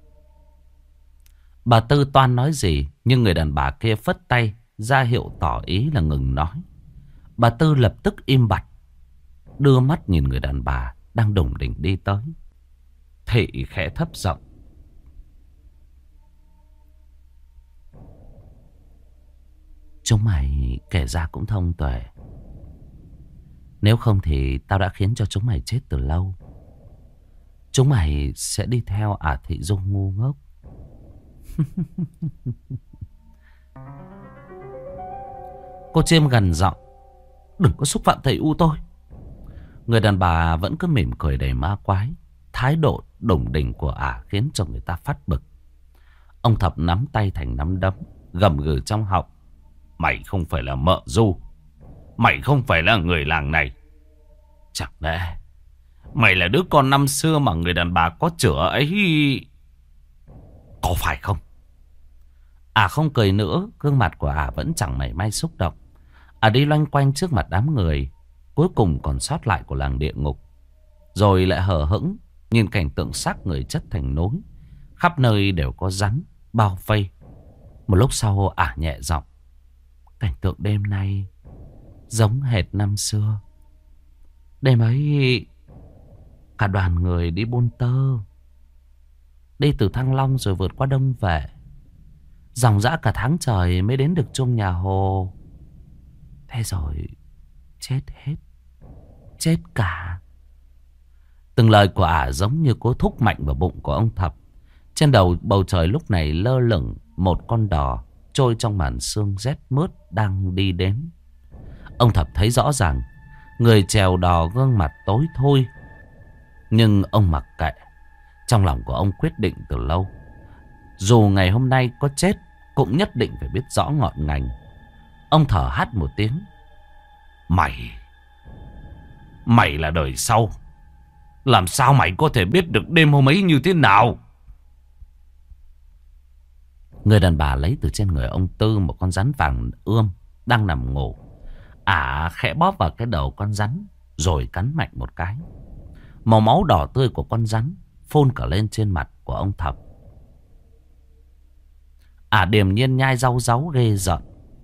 S1: Bà Tư toan nói gì, nhưng người đàn bà kia phất tay ra hiệu tỏ ý là ngừng nói. Bà Tư lập tức im bặt, đưa mắt nhìn người đàn bà đang đủng đỉnh đi tới. Thị khẽ thấp giọng. Chúng mày kể ra cũng thông tuệ. Nếu không thì tao đã khiến cho chúng mày chết từ lâu. Chúng mày sẽ đi theo ả Thị Dung ngu ngốc. Cô Chiêm gần giọng. Đừng có xúc phạm thầy U tôi. Người đàn bà vẫn cứ mỉm cười đầy ma quái. Thái độ đủng đỉnh của ả khiến cho người ta phát bực. Ông Thập nắm tay thành nắm đấm, gầm gừ trong họng. Mày không phải là mợ du, mày không phải là người làng này. Chẳng lẽ mày là đứa con năm xưa mà người đàn bà có chữa ấy, có phải không? Ả không cười nữa. Gương mặt của ả vẫn chẳng mảy may xúc động. Ả đi loanh quanh trước mặt đám người cuối cùng còn sót lại của làng địa ngục, rồi lại hờ hững nhìn cảnh tượng xác người chất thành núi. Khắp nơi đều có rắn bao vây. Một lúc sau ả nhẹ giọng. Cảnh tượng đêm nay giống hệt năm xưa. Đêm ấy cả đoàn người đi buôn tơ, đi từ Thăng Long rồi vượt qua Đông Vệ, dòng dã cả tháng trời mới đến được chuông nhà Hồ. Thế rồi chết hết, chết cả. Từng lời của ả giống như cố thúc mạnh vào bụng của ông Thập. Trên đầu bầu trời lúc này lơ lửng một con đò trôi trong màn sương rét mướt đang đi đến. Ông Thập thấy rõ ràng người chèo đò gương mặt tối thui, nhưng ông mặc kệ. Trong lòng của ông quyết định từ lâu, dù ngày hôm nay có chết cũng nhất định phải biết rõ ngọn ngành. Ông thở hắt một tiếng. Mày Mày là đời sau, làm sao mày có thể biết được đêm hôm ấy như thế nào? Người đàn bà lấy từ trên người ông Tư một con rắn vàng ươm đang nằm ngủ. Ả khẽ bóp vào cái đầu con rắn rồi cắn mạnh một cái. Màu máu đỏ tươi của con rắn phun cả lên trên mặt của ông Thập. Ả điềm nhiên nhai rau ráu ghê rợn.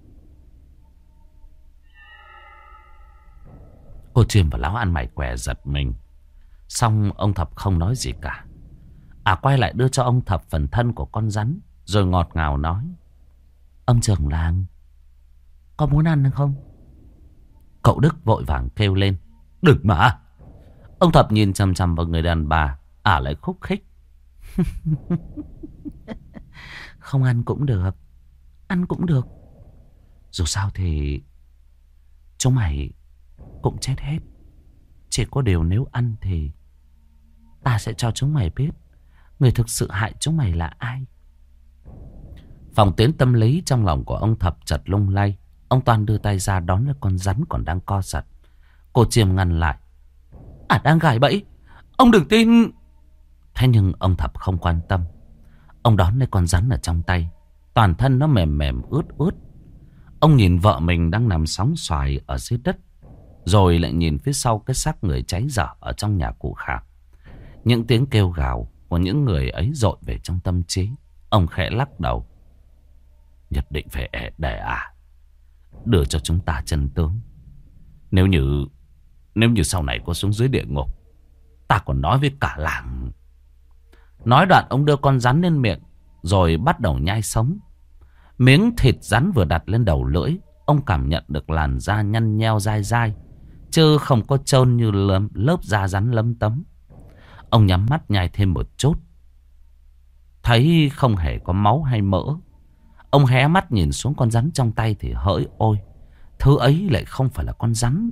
S1: Cô Chiêm và Lão ăn mày què giật mình. Xong ông Thập không nói gì cả. Ả quay lại đưa cho ông Thập phần thân của con rắn, rồi ngọt ngào nói. Ông trưởng làng, có muốn ăn không? Cậu Đức vội vàng kêu lên. Đừng mà. Ông Thập nhìn chằm chằm vào người đàn bà. Ả lại khúc khích. Không ăn cũng được, ăn cũng được. Dù sao thì chúng mày cũng chết hết. Chỉ có điều nếu ăn thì ta sẽ cho chúng mày biết người thực sự hại chúng mày là ai. Phòng tuyến tâm lý trong lòng của ông Thập chợt lung lay. Ông Toan đưa tay ra đón lấy con rắn còn đang co giật. Cô Chiêm ngăn lại. À, đang gài bẫy, ông đừng tin. Thế nhưng ông Thập không quan tâm. Ông đón lấy con rắn ở trong tay. Toàn thân nó mềm mềm ướt ướt. Ông nhìn vợ mình đang nằm sóng xoài ở dưới đất, rồi lại nhìn phía sau cái xác người cháy dở ở trong nhà cụ Khảm. Những tiếng kêu gào của những người ấy dội về trong tâm trí. Ông khẽ lắc đầu. Nhất định phải để à đưa cho chúng ta chân tướng. Nếu như Nếu như sau này có xuống dưới địa ngục, ta còn nói với cả làng. Nói đoạn ông đưa con rắn lên miệng, rồi bắt đầu nhai sống. Miếng thịt rắn vừa đặt lên đầu lưỡi, ông cảm nhận được làn da nhăn nheo dai dai, chứ không có trơn như lớp da rắn lấm tấm. Ông nhắm mắt nhai thêm một chút, thấy không hề có máu hay mỡ. Ông hé mắt nhìn xuống con rắn trong tay thì hỡi ôi, thứ ấy lại không phải là con rắn.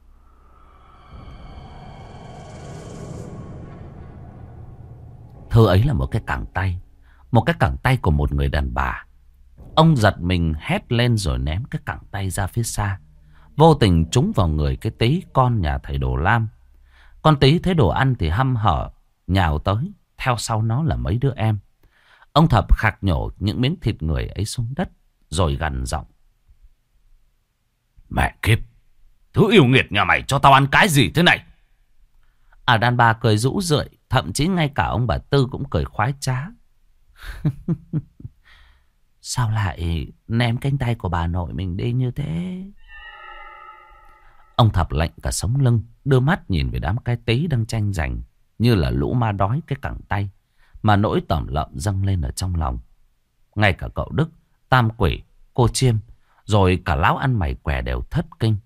S1: Thứ ấy là một cái cẳng tay. Một cái cẳng tay của một người đàn bà. Ông giật mình hét lên rồi ném cái cẳng tay ra phía xa. Vô tình trúng vào người cái Tý con nhà thầy Đồ Lam. Con Tý thấy đồ ăn thì hăm hở nhào tới. Theo sau nó là mấy đứa em. Ông Thập khạc nhổ những miếng thịt người ấy xuống đất, rồi gằn giọng. Mẹ kiếp, thứ yêu nghiệt nhà mày cho tao ăn cái gì thế này? À, đàn bà cười rũ rượi. Thậm chí ngay cả ông bà Tư cũng cười khoái trá. Sao lại ném cánh tay của bà nội mình đi như thế? Ông Thập lạnh cả sống lưng, đưa mắt nhìn về đám cái Tý đang tranh giành như là lũ ma đói cái cẳng tay, mà nỗi tởm lợm dâng lên ở trong lòng. Ngay cả cậu Đức, Tam Quỷ, cô Chiêm, rồi cả lão ăn mày què đều thất kinh.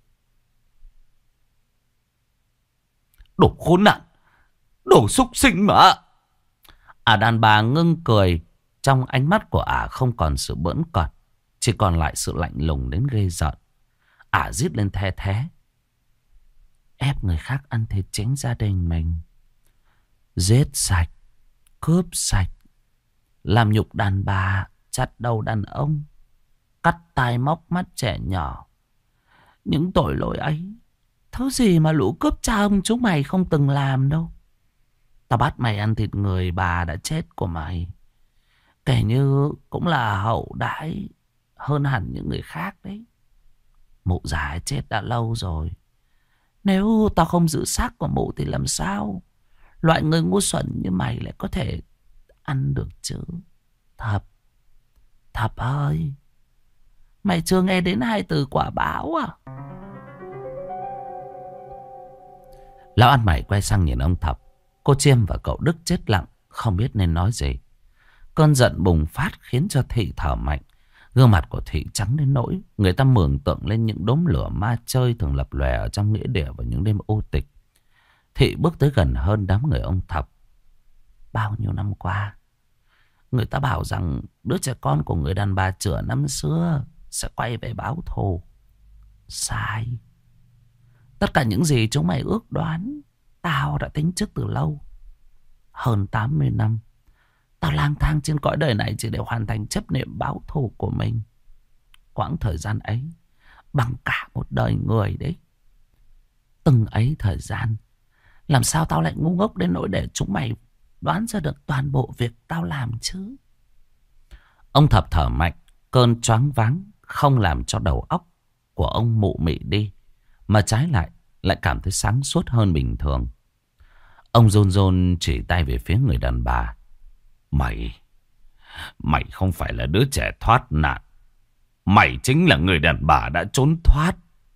S1: Đồ khốn nạn, đồ súc sinh mà. À, đàn bà ngưng cười. Trong ánh mắt của ả không còn sự bỡn cợt, chỉ còn lại sự lạnh lùng đến ghê rợn. Ả rít lên the thé. Ép người khác ăn thịt chính gia đình mình, giết sạch, cướp sạch, làm nhục đàn bà, chặt đầu đàn ông, cắt tai móc mắt trẻ nhỏ. Những tội lỗi ấy, thứ gì mà lũ cướp cha ông chúng mày không từng làm đâu. Tao bắt mày ăn thịt người bà đã chết của mày, kể như cũng là hậu đãi hơn hẳn những người khác đấy. Mụ già chết đã lâu rồi. Nếu tao không giữ xác của mụ thì làm sao loại người ngu xuẩn như mày lại có thể ăn được chứ? Thập, Thập ơi, mày chưa nghe đến hai từ quả báo à? Lão ăn mày quay sang nhìn ông Thập. Cô Chiêm và cậu Đức chết lặng, không biết nên nói gì. Cơn giận bùng phát khiến cho Thị thở mạnh. Gương mặt của Thị trắng đến nỗi người ta mường tượng lên những đốm lửa ma chơi thường lập lòe ở trong nghĩa địa vào những đêm ô tịch. Thị bước tới gần hơn đám người ông Thập. Bao nhiêu năm qua, người ta bảo rằng đứa trẻ con của người đàn bà chửa năm xưa sẽ quay về báo thù. Sai. Tất cả những gì chúng mày ước đoán, tao đã tính trước từ lâu. Hơn tám mươi năm, tao lang thang trên cõi đời này chỉ để hoàn thành chấp niệm báo thù của mình. Quãng thời gian ấy bằng cả một đời người đấy. Từng ấy thời gian, làm sao tao lại ngu ngốc đến nỗi để chúng mày đoán ra được toàn bộ việc tao làm chứ? Ông Thập thở mạnh. Cơn choáng váng không làm cho đầu óc của ông mụ mị đi, mà trái lại lại cảm thấy sáng suốt hơn bình thường. Ông run run chỉ tay về phía người đàn bà. Mày, mày không phải là đứa trẻ thoát nạn. Mày chính là người đàn bà đã trốn thoát.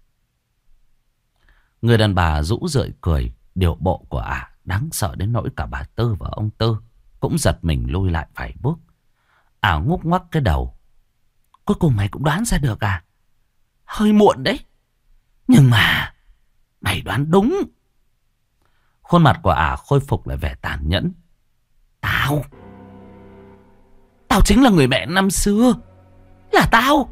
S1: Người đàn bà rũ rượi cười. Điệu bộ của ả đáng sợ đến nỗi cả bà Tư và ông Tư cũng giật mình lui lại vài bước. Ả ngúc ngoắc cái đầu. Cuối cùng mày cũng đoán ra được à? Hơi muộn đấy, nhưng mà mày đoán đúng. Khuôn mặt của ả khôi phục lại vẻ tàn nhẫn. Tao Tao chính là người mẹ năm xưa. Là tao.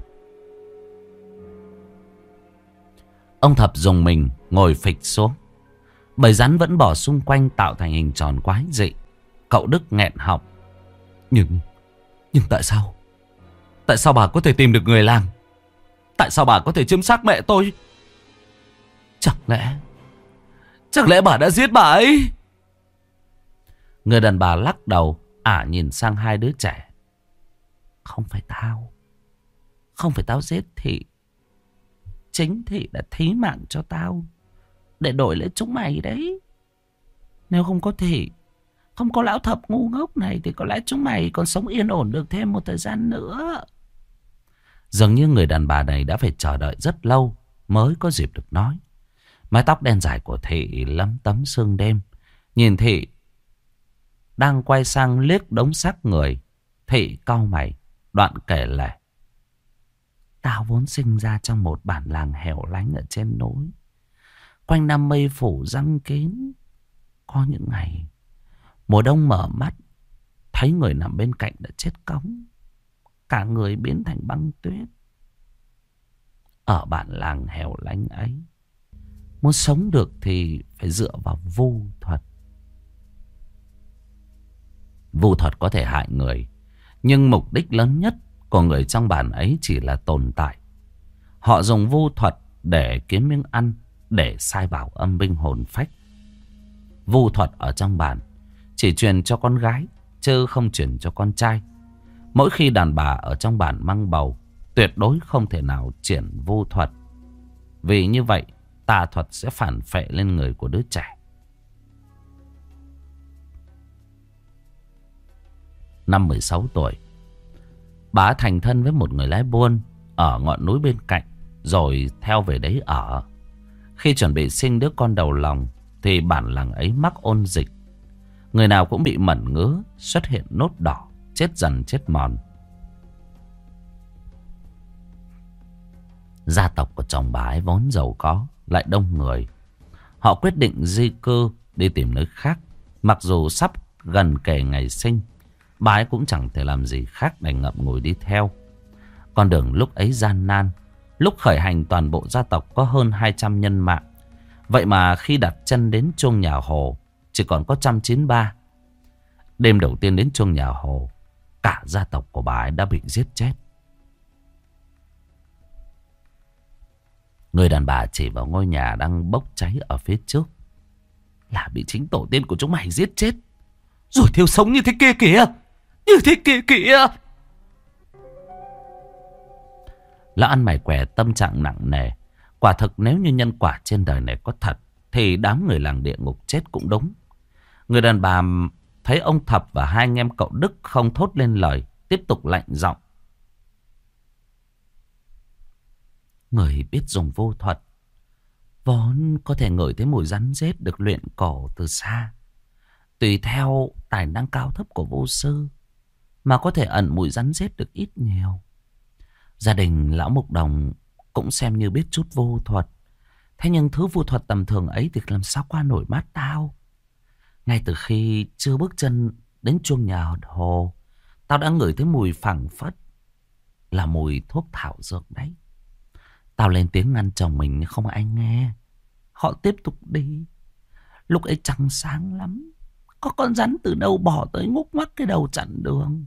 S1: Ông Thập dùng mình ngồi phịch xuống. Bầy rắn vẫn bò xung quanh tạo thành hình tròn quái dị. Cậu Đức nghẹn họng. Nhưng Nhưng tại sao Tại sao bà có thể tìm được người làm? Tại sao bà có thể chiếm xác mẹ tôi? Chẳng lẽ Chẳng lẽ bà đã giết bà ấy? Người đàn bà lắc đầu, ả nhìn sang hai đứa trẻ. Không phải tao. Không phải tao giết Thị. Chính Thị đã thí mạng cho tao để đổi lấy chúng mày đấy. Nếu không có Thị, không có lão thập ngu ngốc này, thì có lẽ chúng mày còn sống yên ổn được thêm một thời gian nữa. Dường như người đàn bà này đã phải chờ đợi rất lâu mới có dịp được nói. Mái tóc đen dài của Thị lấm tấm sương đêm. Nhìn Thị đang quay sang liếc đống xác người, Thị cau mày, đoạn kể lể. Tao vốn sinh ra trong một bản làng hẻo lánh ở trên núi. Quanh năm mây phủ răng kín. Có những ngày mùa đông mở mắt, thấy người nằm bên cạnh đã chết cóng, cả người biến thành băng tuyết. Ở bản làng hẻo lánh ấy, muốn sống được thì phải dựa vào vu thuật. Vu thuật có thể hại người, nhưng mục đích lớn nhất của người trong bản ấy chỉ là tồn tại. Họ dùng vu thuật để kiếm miếng ăn, để sai bảo âm binh hồn phách. Vu thuật ở trong bản chỉ truyền cho con gái, chứ không truyền cho con trai. Mỗi khi đàn bà ở trong bản mang bầu, tuyệt đối không thể nào triển vu thuật. Vì như vậy, tà thuật sẽ phản phệ lên người của đứa trẻ. Năm mười sáu tuổi, bà thành thân với một người lái buôn ở ngọn núi bên cạnh, rồi theo về đấy ở. Khi chuẩn bị sinh đứa con đầu lòng, thì bản làng ấy mắc ôn dịch. Người nào cũng bị mẩn ngứa, xuất hiện nốt đỏ, chết dần chết mòn. Gia tộc của chồng bà ấy vốn giàu có, lại đông người. Họ quyết định di cư đi tìm nơi khác. Mặc dù sắp gần kề ngày sinh, bà ấy cũng chẳng thể làm gì khác đành ngậm ngùi đi theo. Con đường lúc ấy gian nan. Lúc khởi hành toàn bộ gia tộc có hơn hai trăm nhân mạng. Vậy mà khi đặt chân đến chuông nhà Hồ, chỉ còn có một trăm chín mươi ba. Đêm đầu tiên đến chuông nhà Hồ, cả gia tộc của bà ấy đã bị giết chết. Người đàn bà chỉ vào ngôi nhà đang bốc cháy ở phía trước. Là bị chính tổ tiên của chúng mày giết chết, rồi thiêu sống như thế kia kìa. Như thế kia kìa. Lão ăn mày què tâm trạng nặng nề. Quả thực nếu như nhân quả trên đời này có thật, thì đám người làng địa ngục chết cũng đúng. Người đàn bà thấy ông Thập và hai anh em cậu Đức không thốt lên lời, tiếp tục lạnh giọng. Người biết dùng vô thuật vốn có thể ngửi thấy mùi rắn rết được luyện cổ từ xa. Tùy theo tài năng cao thấp của vô sư mà có thể ẩn mùi rắn rết được ít nhiều. Gia đình lão Mục Đồng cũng xem như biết chút vô thuật. Thế nhưng thứ vô thuật tầm thường ấy thì làm sao qua nổi mắt tao. Ngay từ khi chưa bước chân đến chuông nhà Hồ, tao đã ngửi thấy mùi phảng phất, là mùi thuốc thảo dược đấy. Tao lên tiếng ngăn chồng mình nhưng không ai nghe. Họ tiếp tục đi. Lúc ấy trăng sáng lắm. Có con rắn từ đâu bỏ tới ngúc ngoắc cái đầu chặn đường.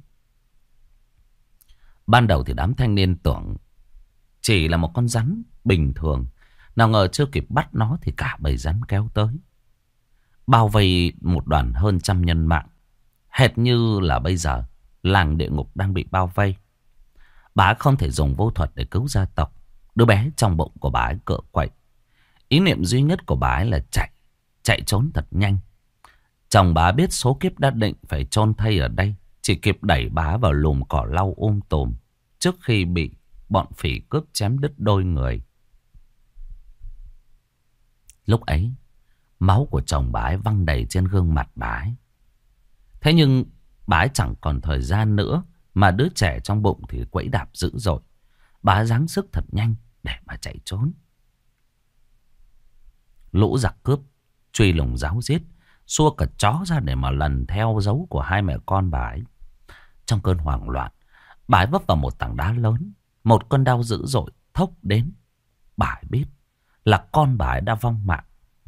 S1: Ban đầu thì đám thanh niên tưởng chỉ là một con rắn bình thường. Nào ngờ chưa kịp bắt nó thì cả bầy rắn kéo tới, bao vây một đoàn hơn trăm nhân mạng. Hệt như là bây giờ làng địa ngục đang bị bao vây. Bà không thể dùng vô thuật để cứu gia tộc. Đứa bé trong bụng của bà ấy cựa quậy. Ý niệm duy nhất của bà ấy là chạy. Chạy trốn thật nhanh. Chồng bà biết số kiếp đã định phải chôn thây ở đây, chỉ kịp đẩy bà vào lùm cỏ lau um tùm trước khi bị bọn phỉ cướp chém đứt đôi người. Lúc ấy máu của chồng bà ấy văng đầy trên gương mặt bà ấy. Thế nhưng bà ấy chẳng còn thời gian nữa, mà đứa trẻ trong bụng thì quẫy đạp dữ dội. Bà ấy giáng sức thật nhanh để mà chạy trốn. Lũ giặc cướp truy lùng ráo giết, xua cả chó ra để mà lần theo dấu của hai mẹ con bà ấy. Trong cơn hoảng loạn, bà ấy vấp vào một tảng đá lớn. Một cơn đau dữ dội thốc đến. Bà ấy biết là con bà ấy đã vong mạng.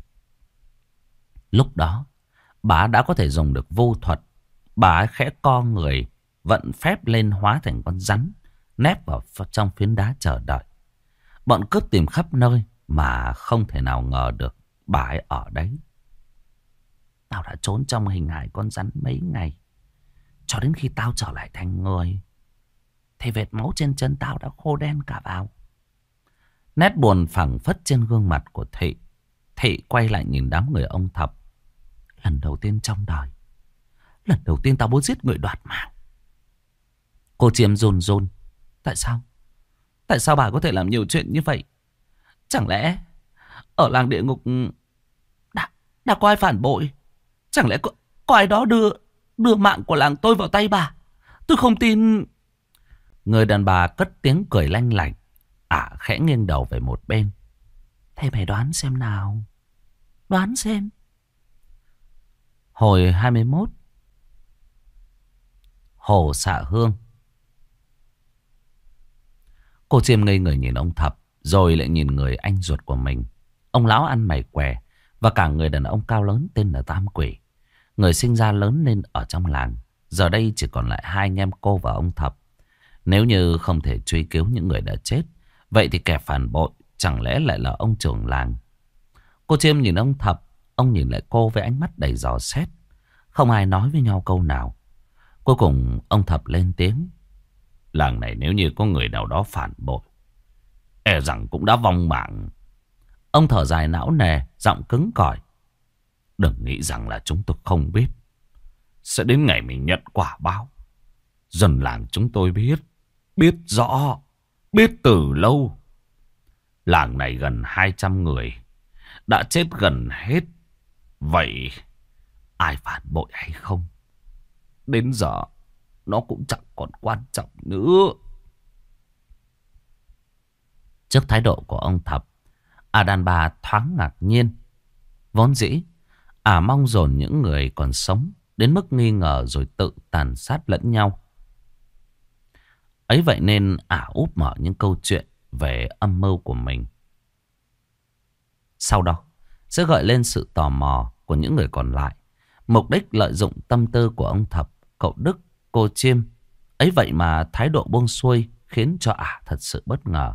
S1: Lúc đó bà ấy đã có thể dùng được vô thuật. Bà ấy khẽ co người, vận phép lên hóa thành con rắn, nép vào trong phiến đá chờ đợi. Bọn cướp tìm khắp nơi mà không thể nào ngờ được bà ấy ở đấy. Tao đã trốn trong hình hài con rắn mấy ngày, cho đến khi tao trở lại thành người thì vệt máu trên chân tao đã khô đen cả vào. Nét buồn phảng phất trên gương mặt của Thị. Thị quay lại nhìn đám người ông Thập. Lần đầu tiên trong đời, lần đầu tiên tao muốn giết người đoạt mạng. Cô Chiêm run run. Tại sao? Tại sao bà có thể làm nhiều chuyện như vậy? Chẳng lẽ ở làng địa ngục đã, đã có ai phản bội? Chẳng lẽ có, có ai đó đưa đưa mạng của làng tôi vào tay bà? Tôi không tin. Người đàn bà cất tiếng cười lanh lảnh. Ả à, khẽ nghiêng đầu về một bên. Thế mày đoán xem nào. Đoán xem. Hồi hai mươi mốt, Hồ Xạ Hương. Cô Chiêm ngây người nhìn ông Thập, rồi lại nhìn người anh ruột của mình. Ông lão ăn mày què, và cả người đàn ông cao lớn tên là Tam Quỷ. Người sinh ra lớn lên ở trong làng. Giờ đây chỉ còn lại hai anh em cô và ông Thập. Nếu như không thể truy cứu những người đã chết, vậy thì kẻ phản bội chẳng lẽ lại là ông trưởng làng? Cô Chiêm nhìn ông Thập, ông nhìn lại cô với ánh mắt đầy dò xét. Không ai nói với nhau câu nào. Cuối cùng ông Thập lên tiếng. Làng này nếu như có người nào đó phản bội, e rằng cũng đã vong mạng. Ông thở dài não nề, giọng cứng cỏi. Đừng nghĩ rằng là chúng tôi không biết. Sẽ đến ngày mình nhận quả báo. Dân làng chúng tôi biết, biết rõ, biết từ lâu. Làng này gần hai trăm người đã chết gần hết. Vậy ai phản bội hay không, đến giờ nó cũng chẳng còn quan trọng nữa. Trước thái độ của ông Thập, à đàn bà thoáng ngạc nhiên. Vốn dĩ à mong dồn những người còn sống đến mức nghi ngờ rồi tự tàn sát lẫn nhau. Ấy vậy nên ả úp mở những câu chuyện về âm mưu của mình. Sau đó sẽ gợi lên sự tò mò của những người còn lại. Mục đích lợi dụng tâm tư của ông Thập, cậu Đức, cô Chiêm. Ấy vậy mà thái độ buông xuôi khiến cho ả thật sự bất ngờ.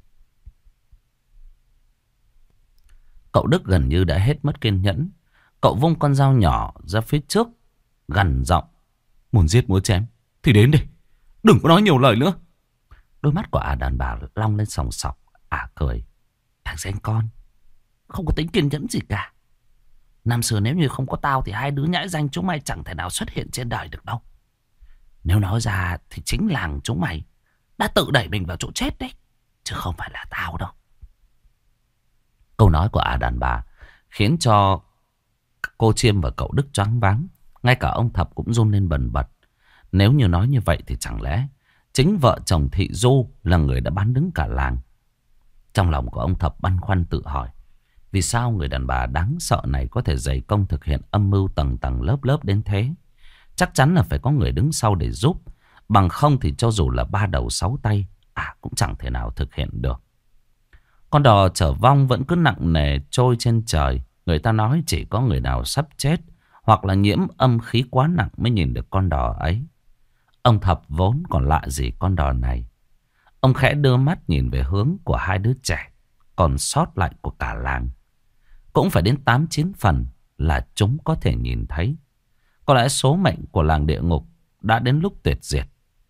S1: Cậu Đức gần như đã hết mất kiên nhẫn. Cậu vung con dao nhỏ ra phía trước, gằn giọng. Muốn giết muốn chém thì đến đi, đừng có nói nhiều lời nữa. Đôi mắt của ả đàn bà long lên sòng sọc. Ả cười. Thằng danh con không có tính kiên nhẫn gì cả. Năm xưa nếu như không có tao thì hai đứa nhãi danh chúng mày chẳng thể nào xuất hiện trên đời được đâu. Nếu nói ra thì chính làng chúng mày đã tự đẩy mình vào chỗ chết đấy, chứ không phải là tao đâu. Câu nói của ả đàn bà khiến cho cô Chiêm và cậu Đức choáng váng. Ngay cả ông Thập cũng run lên bần bật. Nếu như nói như vậy thì chẳng lẽ chính vợ chồng Thị Du là người đã bán đứng cả làng? Trong lòng của ông Thập băn khoăn tự hỏi. Vì sao người đàn bà đáng sợ này có thể dày công thực hiện âm mưu tầng tầng lớp lớp đến thế? Chắc chắn là phải có người đứng sau để giúp. Bằng không thì cho dù là ba đầu sáu tay, à cũng chẳng thể nào thực hiện được. Con đò chở vong vẫn cứ nặng nề trôi trên trời. Người ta nói chỉ có người nào sắp chết hoặc là nhiễm âm khí quá nặng mới nhìn được con đò ấy. Ông Thập vốn còn lạ gì con đò này. Ông khẽ đưa mắt nhìn về hướng của hai đứa trẻ còn sót lại của cả làng. Cũng phải đến tám chín phần là chúng có thể nhìn thấy. Có lẽ số mệnh của làng địa ngục đã đến lúc tuyệt diệt.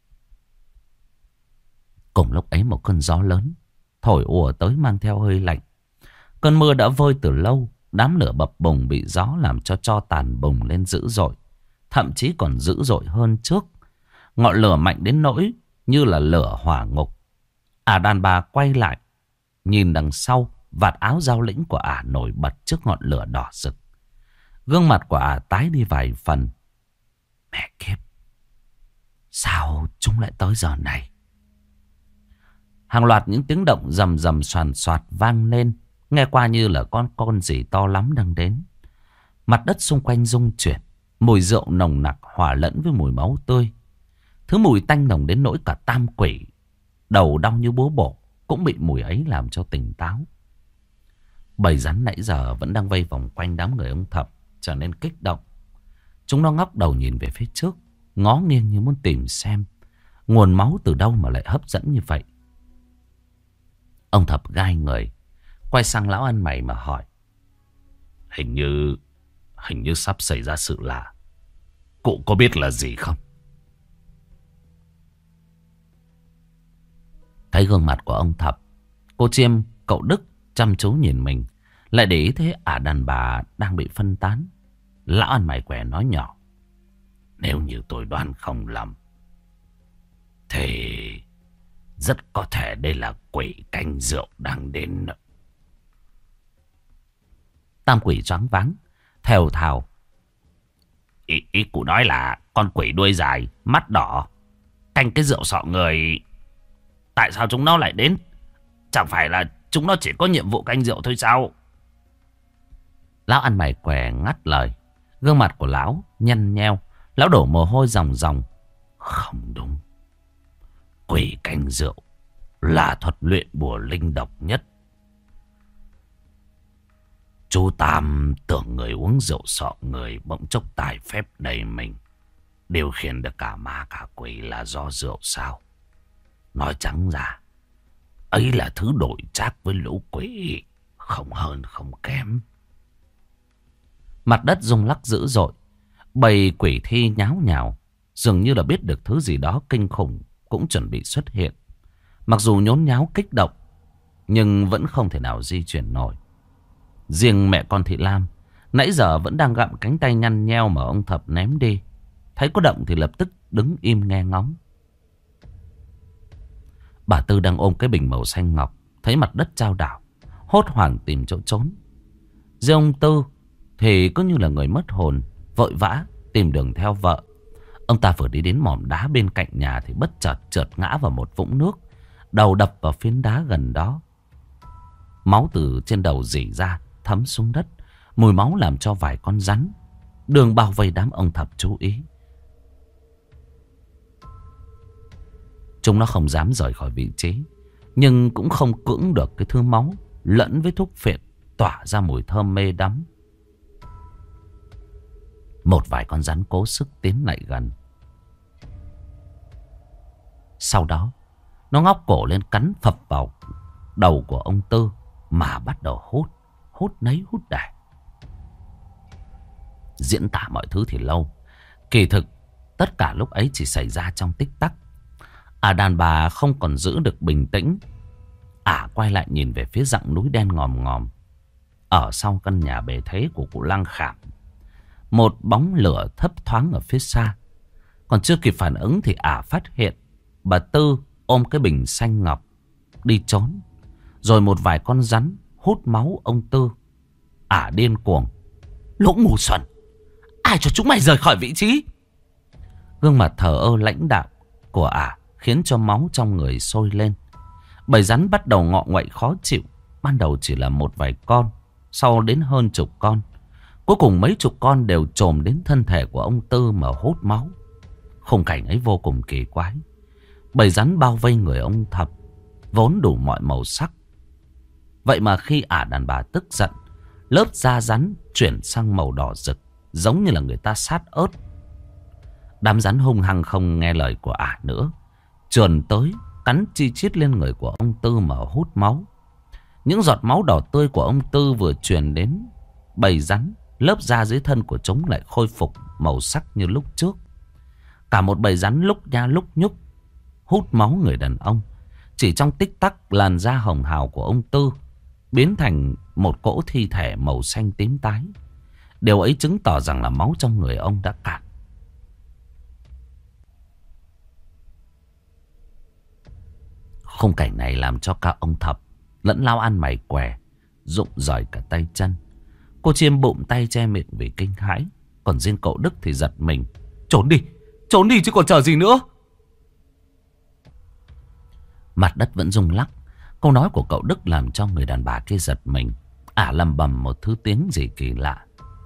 S1: Cùng lúc ấy một cơn gió lớn thổi ùa tới mang theo hơi lạnh. Cơn mưa đã vơi từ lâu. Đám lửa bập bùng bị gió làm cho tro tàn bùng lên dữ dội. Thậm chí còn dữ dội hơn trước. Ngọn lửa mạnh đến nỗi như là lửa hỏa ngục. Ả đàn bà quay lại, nhìn đằng sau, vạt áo giao lĩnh của ả nổi bật trước ngọn lửa đỏ rực. Gương mặt của ả tái đi vài phần. Mẹ kiếp, sao chúng lại tới giờ này? Hàng loạt những tiếng động rầm rầm soàn soạt vang lên. Nghe qua như là con con gì to lắm đang đến. Mặt đất xung quanh rung chuyển. Mùi rượu nồng nặc hòa lẫn với mùi máu tươi. Thứ mùi tanh nồng đến nỗi cả Tam Quỷ đầu đau như búa bổ cũng bị mùi ấy làm cho tỉnh táo. Bầy rắn nãy giờ vẫn đang vây vòng quanh đám người ông Thập trở nên kích động. Chúng nó ngóc đầu nhìn về phía trước, ngó nghiêng như muốn tìm xem nguồn máu từ đâu mà lại hấp dẫn như vậy. Ông Thập gai người, quay sang lão ăn mày mà hỏi. Hình như, hình như sắp xảy ra sự lạ. Cụ có biết là gì không? Thấy gương mặt của ông Thập, cô Chiêm, cậu Đức chăm chú nhìn mình, lại để ý thấy ả đàn bà đang bị phân tán. Lão ăn mày què nói nhỏ. Nếu như tôi đoán không lầm, thì rất có thể đây là quỷ canh rượu đang đến. Tam quỷ choáng váng, thều thào. Ý, ý cụ nói là con quỷ đuôi dài, mắt đỏ, canh cái rượu sọ người. Tại sao chúng nó lại đến? Chẳng phải là chúng nó chỉ có nhiệm vụ canh rượu thôi sao? Lão ăn mày què ngắt lời. Gương mặt của lão nhăn nheo, lão đổ mồ hôi ròng ròng. Không đúng. Quỷ canh rượu là thuật luyện bùa linh độc nhất. Chú Tam tưởng người uống rượu sọ người bỗng chốc tài phép đầy mình, điều khiển được cả ma cả quỷ là do rượu sao? Nói trắng ra, ấy là thứ đổi trác với lũ quỷ, không hơn không kém. Mặt đất rung lắc dữ dội, bầy quỷ thi nháo nhào, dường như là biết được thứ gì đó kinh khủng cũng chuẩn bị xuất hiện. Mặc dù nhốn nháo kích động, nhưng vẫn không thể nào di chuyển nổi. Riêng mẹ con Thị Lam nãy giờ vẫn đang gặm cánh tay nhăn nheo mà ông Thập ném đi. Thấy có động thì lập tức đứng im nghe ngóng. Bà Tư đang ôm cái bình màu xanh ngọc, thấy mặt đất chao đảo, hốt hoảng tìm chỗ trốn. Riêng ông Tư thì cứ như là người mất hồn, vội vã tìm đường theo vợ. Ông ta vừa đi đến mỏm đá bên cạnh nhà thì bất chợt trượt ngã vào một vũng nước, đầu đập vào phiến đá gần đó. Máu từ trên đầu rỉ ra thấm xuống đất, mùi máu làm cho vài con rắn đường bao vây đám ông Thập chú ý. Chúng nó không dám rời khỏi vị trí, nhưng cũng không cưỡng được cái thứ máu lẫn với thuốc phiện tỏa ra mùi thơm mê đắm. Một vài con rắn cố sức tiến lại gần. Sau đó nó ngóc cổ lên cắn phập vào đầu của ông Tư mà bắt đầu hút. Hút nấy hút đẻ. Diễn tả mọi thứ thì lâu, kỳ thực tất cả lúc ấy chỉ xảy ra trong tích tắc. À đàn bà không còn giữ được bình tĩnh. Ả quay lại nhìn về phía dặng núi đen ngòm ngòm. Ở sau căn nhà bề thế của cụ Lăng Khảm, một bóng lửa thấp thoáng ở phía xa. Còn chưa kịp phản ứng thì Ả phát hiện bà Tư ôm cái bình xanh ngọc đi trốn. Rồi một vài con rắn hút máu ông Tư. Ả điên cuồng. Lũ ngu xuẩn, ai cho chúng mày rời khỏi vị trí? Gương mặt thờ ơ lãnh đạm của Ả khiến cho máu trong người sôi lên. Bầy rắn bắt đầu ngọ nguậy khó chịu. Ban đầu chỉ là một vài con, sau đến hơn chục con. Cuối cùng mấy chục con đều chồm đến thân thể của ông Tư mà hút máu. Khung cảnh ấy vô cùng kỳ quái. Bầy rắn bao vây người ông Thập, vốn đủ mọi màu sắc. Vậy mà khi Ả đàn bà tức giận, lớp da rắn chuyển sang màu đỏ rực, giống như là người ta sát ớt. Đám rắn hung hăng không nghe lời của Ả nữa, trườn tới cắn chi chít lên người của ông Tư mà hút máu. Những giọt máu đỏ tươi của ông Tư vừa truyền đến bầy rắn, lớp da dưới thân của chúng lại khôi phục màu sắc như lúc trước. Cả một bầy rắn lúc nha lúc nhúc hút máu người đàn ông. Chỉ trong tích tắc, làn da hồng hào của ông Tư biến thành một cỗ thi thể màu xanh tím tái. Điều ấy chứng tỏ rằng là máu trong người ông đã cạn. Khung cảnh này làm cho cả ông Thập lẫn lao ăn mày què rụng rời cả tay chân. Cô Chiêm bụng tay che miệng vì kinh hãi. Còn riêng cậu Đức thì giật mình. Trốn đi, trốn đi chứ còn chờ gì nữa. Mặt đất vẫn rung lắc. Câu nói của cậu Đức làm cho người đàn bà kia giật mình. Ả lầm bầm một thứ tiếng gì kỳ lạ.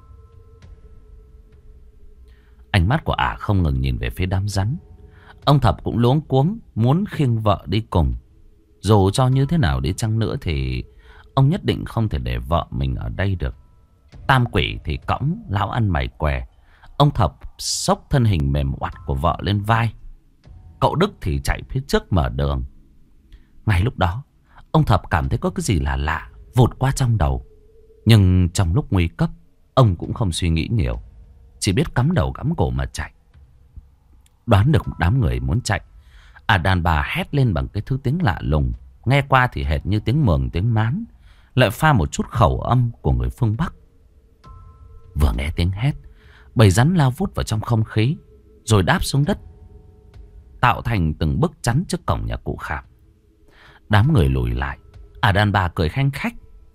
S1: Ánh mắt của Ả không ngừng nhìn về phía đám rắn. Ông Thập cũng luống cuống muốn khiêng vợ đi cùng. Dù cho như thế nào đi chăng nữa thì ông nhất định không thể để vợ mình ở đây được. Tam quỷ thì cõng lão ăn mày què. Ông Thập xốc thân hình mềm oặt của vợ lên vai. Cậu Đức thì chạy phía trước mở đường. Ngay lúc đó, Ông Thập cảm thấy có cái gì là lạ vụt qua trong đầu. Nhưng trong lúc nguy cấp, ông cũng không suy nghĩ nhiều, chỉ biết cắm đầu cắm cổ mà chạy. Đoán được đám người muốn chạy, à đàn bà hét lên bằng cái thứ tiếng lạ lùng, nghe qua thì hệt như tiếng Mường tiếng Mán, lại pha một chút khẩu âm của người phương Bắc. Vừa nghe tiếng hét, bầy rắn lao vút vào trong không khí, rồi đáp xuống đất, tạo thành từng bức chắn trước cổng nhà cụ Khảm. Đám người lùi lại, à đàn bà cười khanh khách.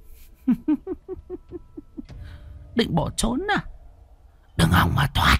S1: Định bỏ trốn à? Đừng hòng mà thoát.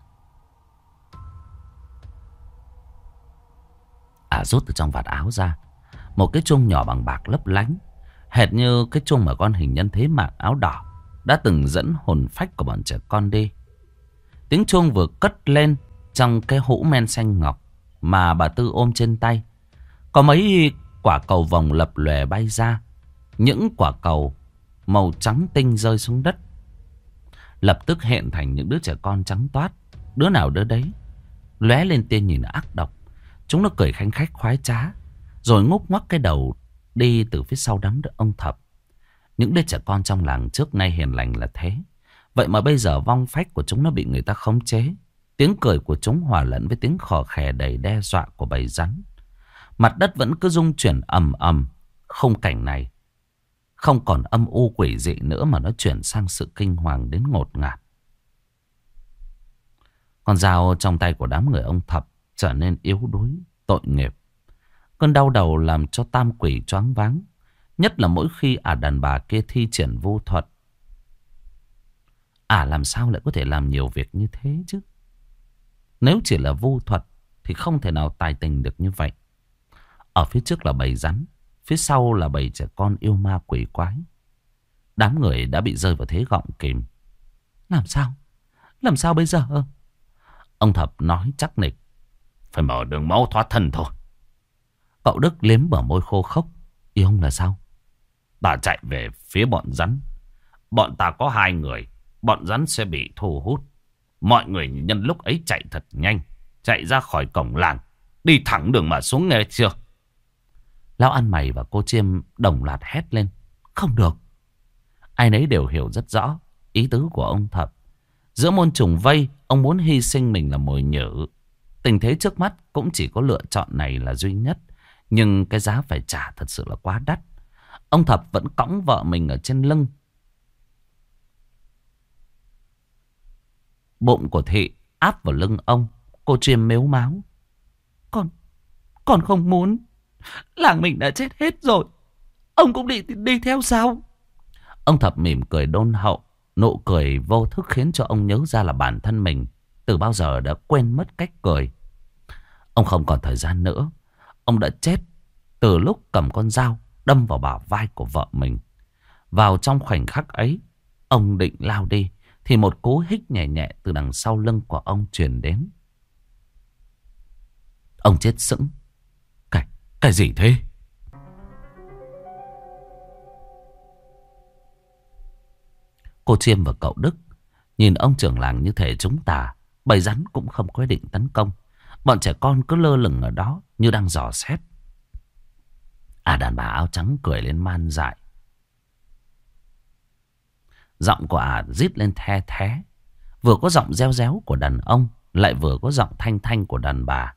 S1: À rút từ trong vạt áo ra một cái chuông nhỏ bằng bạc lấp lánh, hệt như cái chuông mà con hình nhân thế mạng áo đỏ đã từng dẫn hồn phách của bọn trẻ con đi. Tiếng chuông vừa cất lên trong cái hũ men xanh ngọc mà bà Tư ôm trên tay, có mấy quả cầu vồng lập lòe bay ra. Những quả cầu màu trắng tinh rơi xuống đất, lập tức hiện thành những đứa trẻ con trắng toát, đứa nào đứa đấy lóe lên tia nhìn ác độc. Chúng nó cười khanh khách khoái trá, rồi ngúc ngoắc cái đầu đi từ phía sau đám ông Thập. Những đứa trẻ con trong làng trước nay hiền lành là thế, vậy mà bây giờ vong phách của chúng nó bị người ta khống chế. Tiếng cười của chúng hòa lẫn với tiếng khò khè đầy đe dọa của bầy rắn. Mặt đất vẫn cứ rung chuyển ầm ầm. Khung cảnh này không còn âm u quỷ dị nữa, mà nó chuyển sang sự kinh hoàng đến ngột ngạt. Con dao trong tay của đám người ông Thập trở nên yếu đuối, tội nghiệp. Cơn đau đầu làm cho tam quỷ choáng váng, nhất là mỗi khi ả đàn bà kia thi triển vu thuật. Ả làm sao lại có thể làm nhiều việc như thế chứ? Nếu chỉ là vu thuật thì không thể nào tài tình được như vậy. Ở phía trước là bầy rắn, phía sau là bầy trẻ con yêu ma quỷ quái. Đám người đã bị rơi vào thế gọng kìm. Làm sao? Làm sao bây giờ? Ông Thập nói chắc nịch. Phải mở đường máu thoát thân thôi. Cậu Đức liếm bờ môi khô khốc. Ý ông là sao? Ta chạy về phía bọn rắn. Bọn ta có hai người, bọn rắn sẽ bị thu hút. Mọi người nhân lúc ấy chạy thật nhanh, chạy ra khỏi cổng làng, đi thẳng đường mà xuống, nghe chưa? Lão ăn mày và cô Chiêm đồng loạt hét lên. Không được. Ai nấy đều hiểu rất rõ ý tứ của ông Thập. Giữa môn trùng vây, ông muốn hy sinh mình là mồi nhử. Tình thế trước mắt cũng chỉ có lựa chọn này là duy nhất. Nhưng cái giá phải trả thật sự là quá đắt. Ông Thập vẫn cõng vợ mình ở trên lưng. Bụng của Thị áp vào lưng ông. Cô Chiêm mếu máo. Con, con không muốn. Làng mình đã chết hết rồi. Ông cũng đi, đi theo sao? Ông Thập mỉm cười đôn hậu. Nụ cười vô thức khiến cho ông nhớ ra là bản thân mình từ bao giờ đã quên mất cách cười. Ông không còn thời gian nữa. Ông đã chết từ lúc cầm con dao đâm vào bả vai của vợ mình. Vào trong khoảnh khắc ấy, ông định lao đi thì một cú hích nhẹ nhẹ từ đằng sau lưng của ông truyền đến. Ông chết sững. Cái, cái gì thế? Cô Chiêm và cậu Đức nhìn ông trưởng làng như thể chúng tà. Bầy rắn cũng không có ý định tấn công. Bọn trẻ con cứ lơ lửng ở đó như đang dò xét. À đàn bà áo trắng cười lên man dại. Giọng của ả à rít lên the thé. Vừa có giọng reo réo của đàn ông, lại vừa có giọng thanh thanh của đàn bà.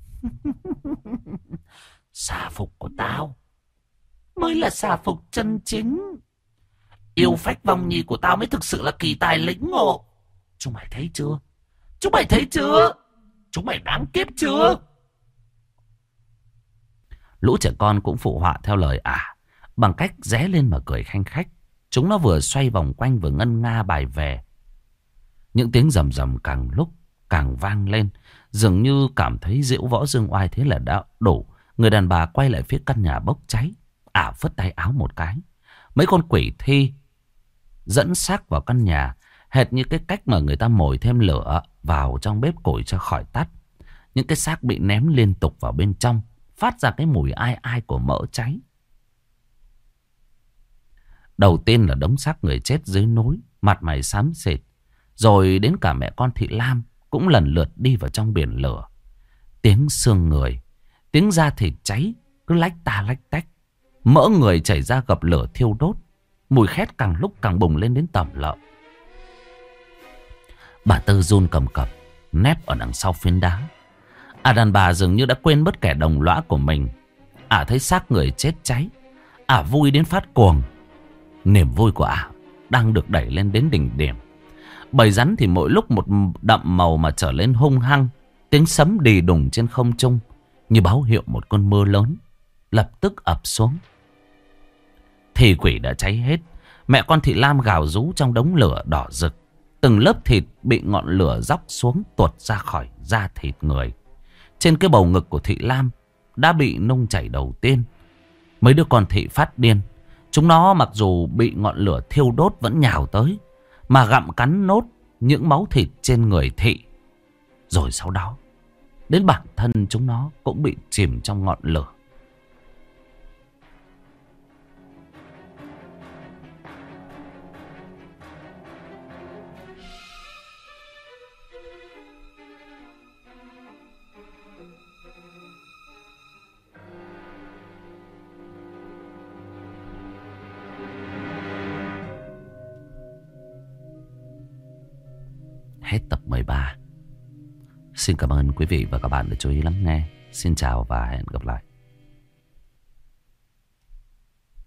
S1: Xà phục của tao mới là xà phục chân chính. Yêu phách vong nhi của tao mới thực sự là kỳ tài lĩnh ngộ. Chúng mày thấy chưa? Chúng mày thấy chưa? Chúng mày đáng kiếp chưa? Lũ trẻ con cũng phụ họa theo lời ả, à, bằng cách ré lên mà cười khanh khách. Chúng nó vừa xoay vòng quanh vừa ngân nga bài về. Những tiếng rầm rầm càng lúc càng vang lên, dường như cảm thấy diễu võ dương oai thế là đã đủ. Người đàn bà quay lại phía căn nhà bốc cháy. Ả à, phất tay áo một cái. Mấy con quỷ thi dẫn xác vào căn nhà, hệt như cái cách mà người ta mồi thêm lửa vào trong bếp củi cho khỏi tắt. Những cái xác bị ném liên tục vào bên trong, phát ra cái mùi ai ai của mỡ cháy. Đầu tiên là đống xác người chết dưới núi, mặt mày xám xịt. Rồi đến cả mẹ con Thị Lam cũng lần lượt đi vào trong biển lửa. Tiếng xương người, tiếng da thịt cháy cứ lách ta lách tách. Mỡ người chảy ra gặp lửa thiêu đốt. Mùi khét càng lúc càng bùng lên đến tẩm lợm. Bà Tư run cầm cập, nép ở đằng sau phiến đá. À, đàn bà dường như đã quên mất kẻ đồng lõa của mình. À, thấy xác người chết cháy, à vui đến phát cuồng. Niềm vui của à đang được đẩy lên đến đỉnh điểm. Bầy rắn thì mỗi lúc một đậm màu mà trở lên hung hăng. Tiếng sấm đì đùng trên không trung như báo hiệu một cơn mưa lớn lập tức ập xuống. Thì quỷ đã cháy hết. Mẹ con Thị Lam gào rú trong đống lửa đỏ rực. Từng lớp thịt bị ngọn lửa róc xuống tuột ra khỏi da thịt người. Trên cái bầu ngực của Thị Lam đã bị nung chảy đầu tiên. Mấy đứa con Thị phát điên. Chúng nó mặc dù bị ngọn lửa thiêu đốt vẫn nhào tới, mà gặm cắn nốt những máu thịt trên người Thị. Rồi sau đó, đến bản thân chúng nó cũng bị chìm trong ngọn lửa. Hết tập mười ba. Xin cảm ơn quý vị và các bạn đã chú ý lắng nghe. Xin chào và hẹn gặp lại.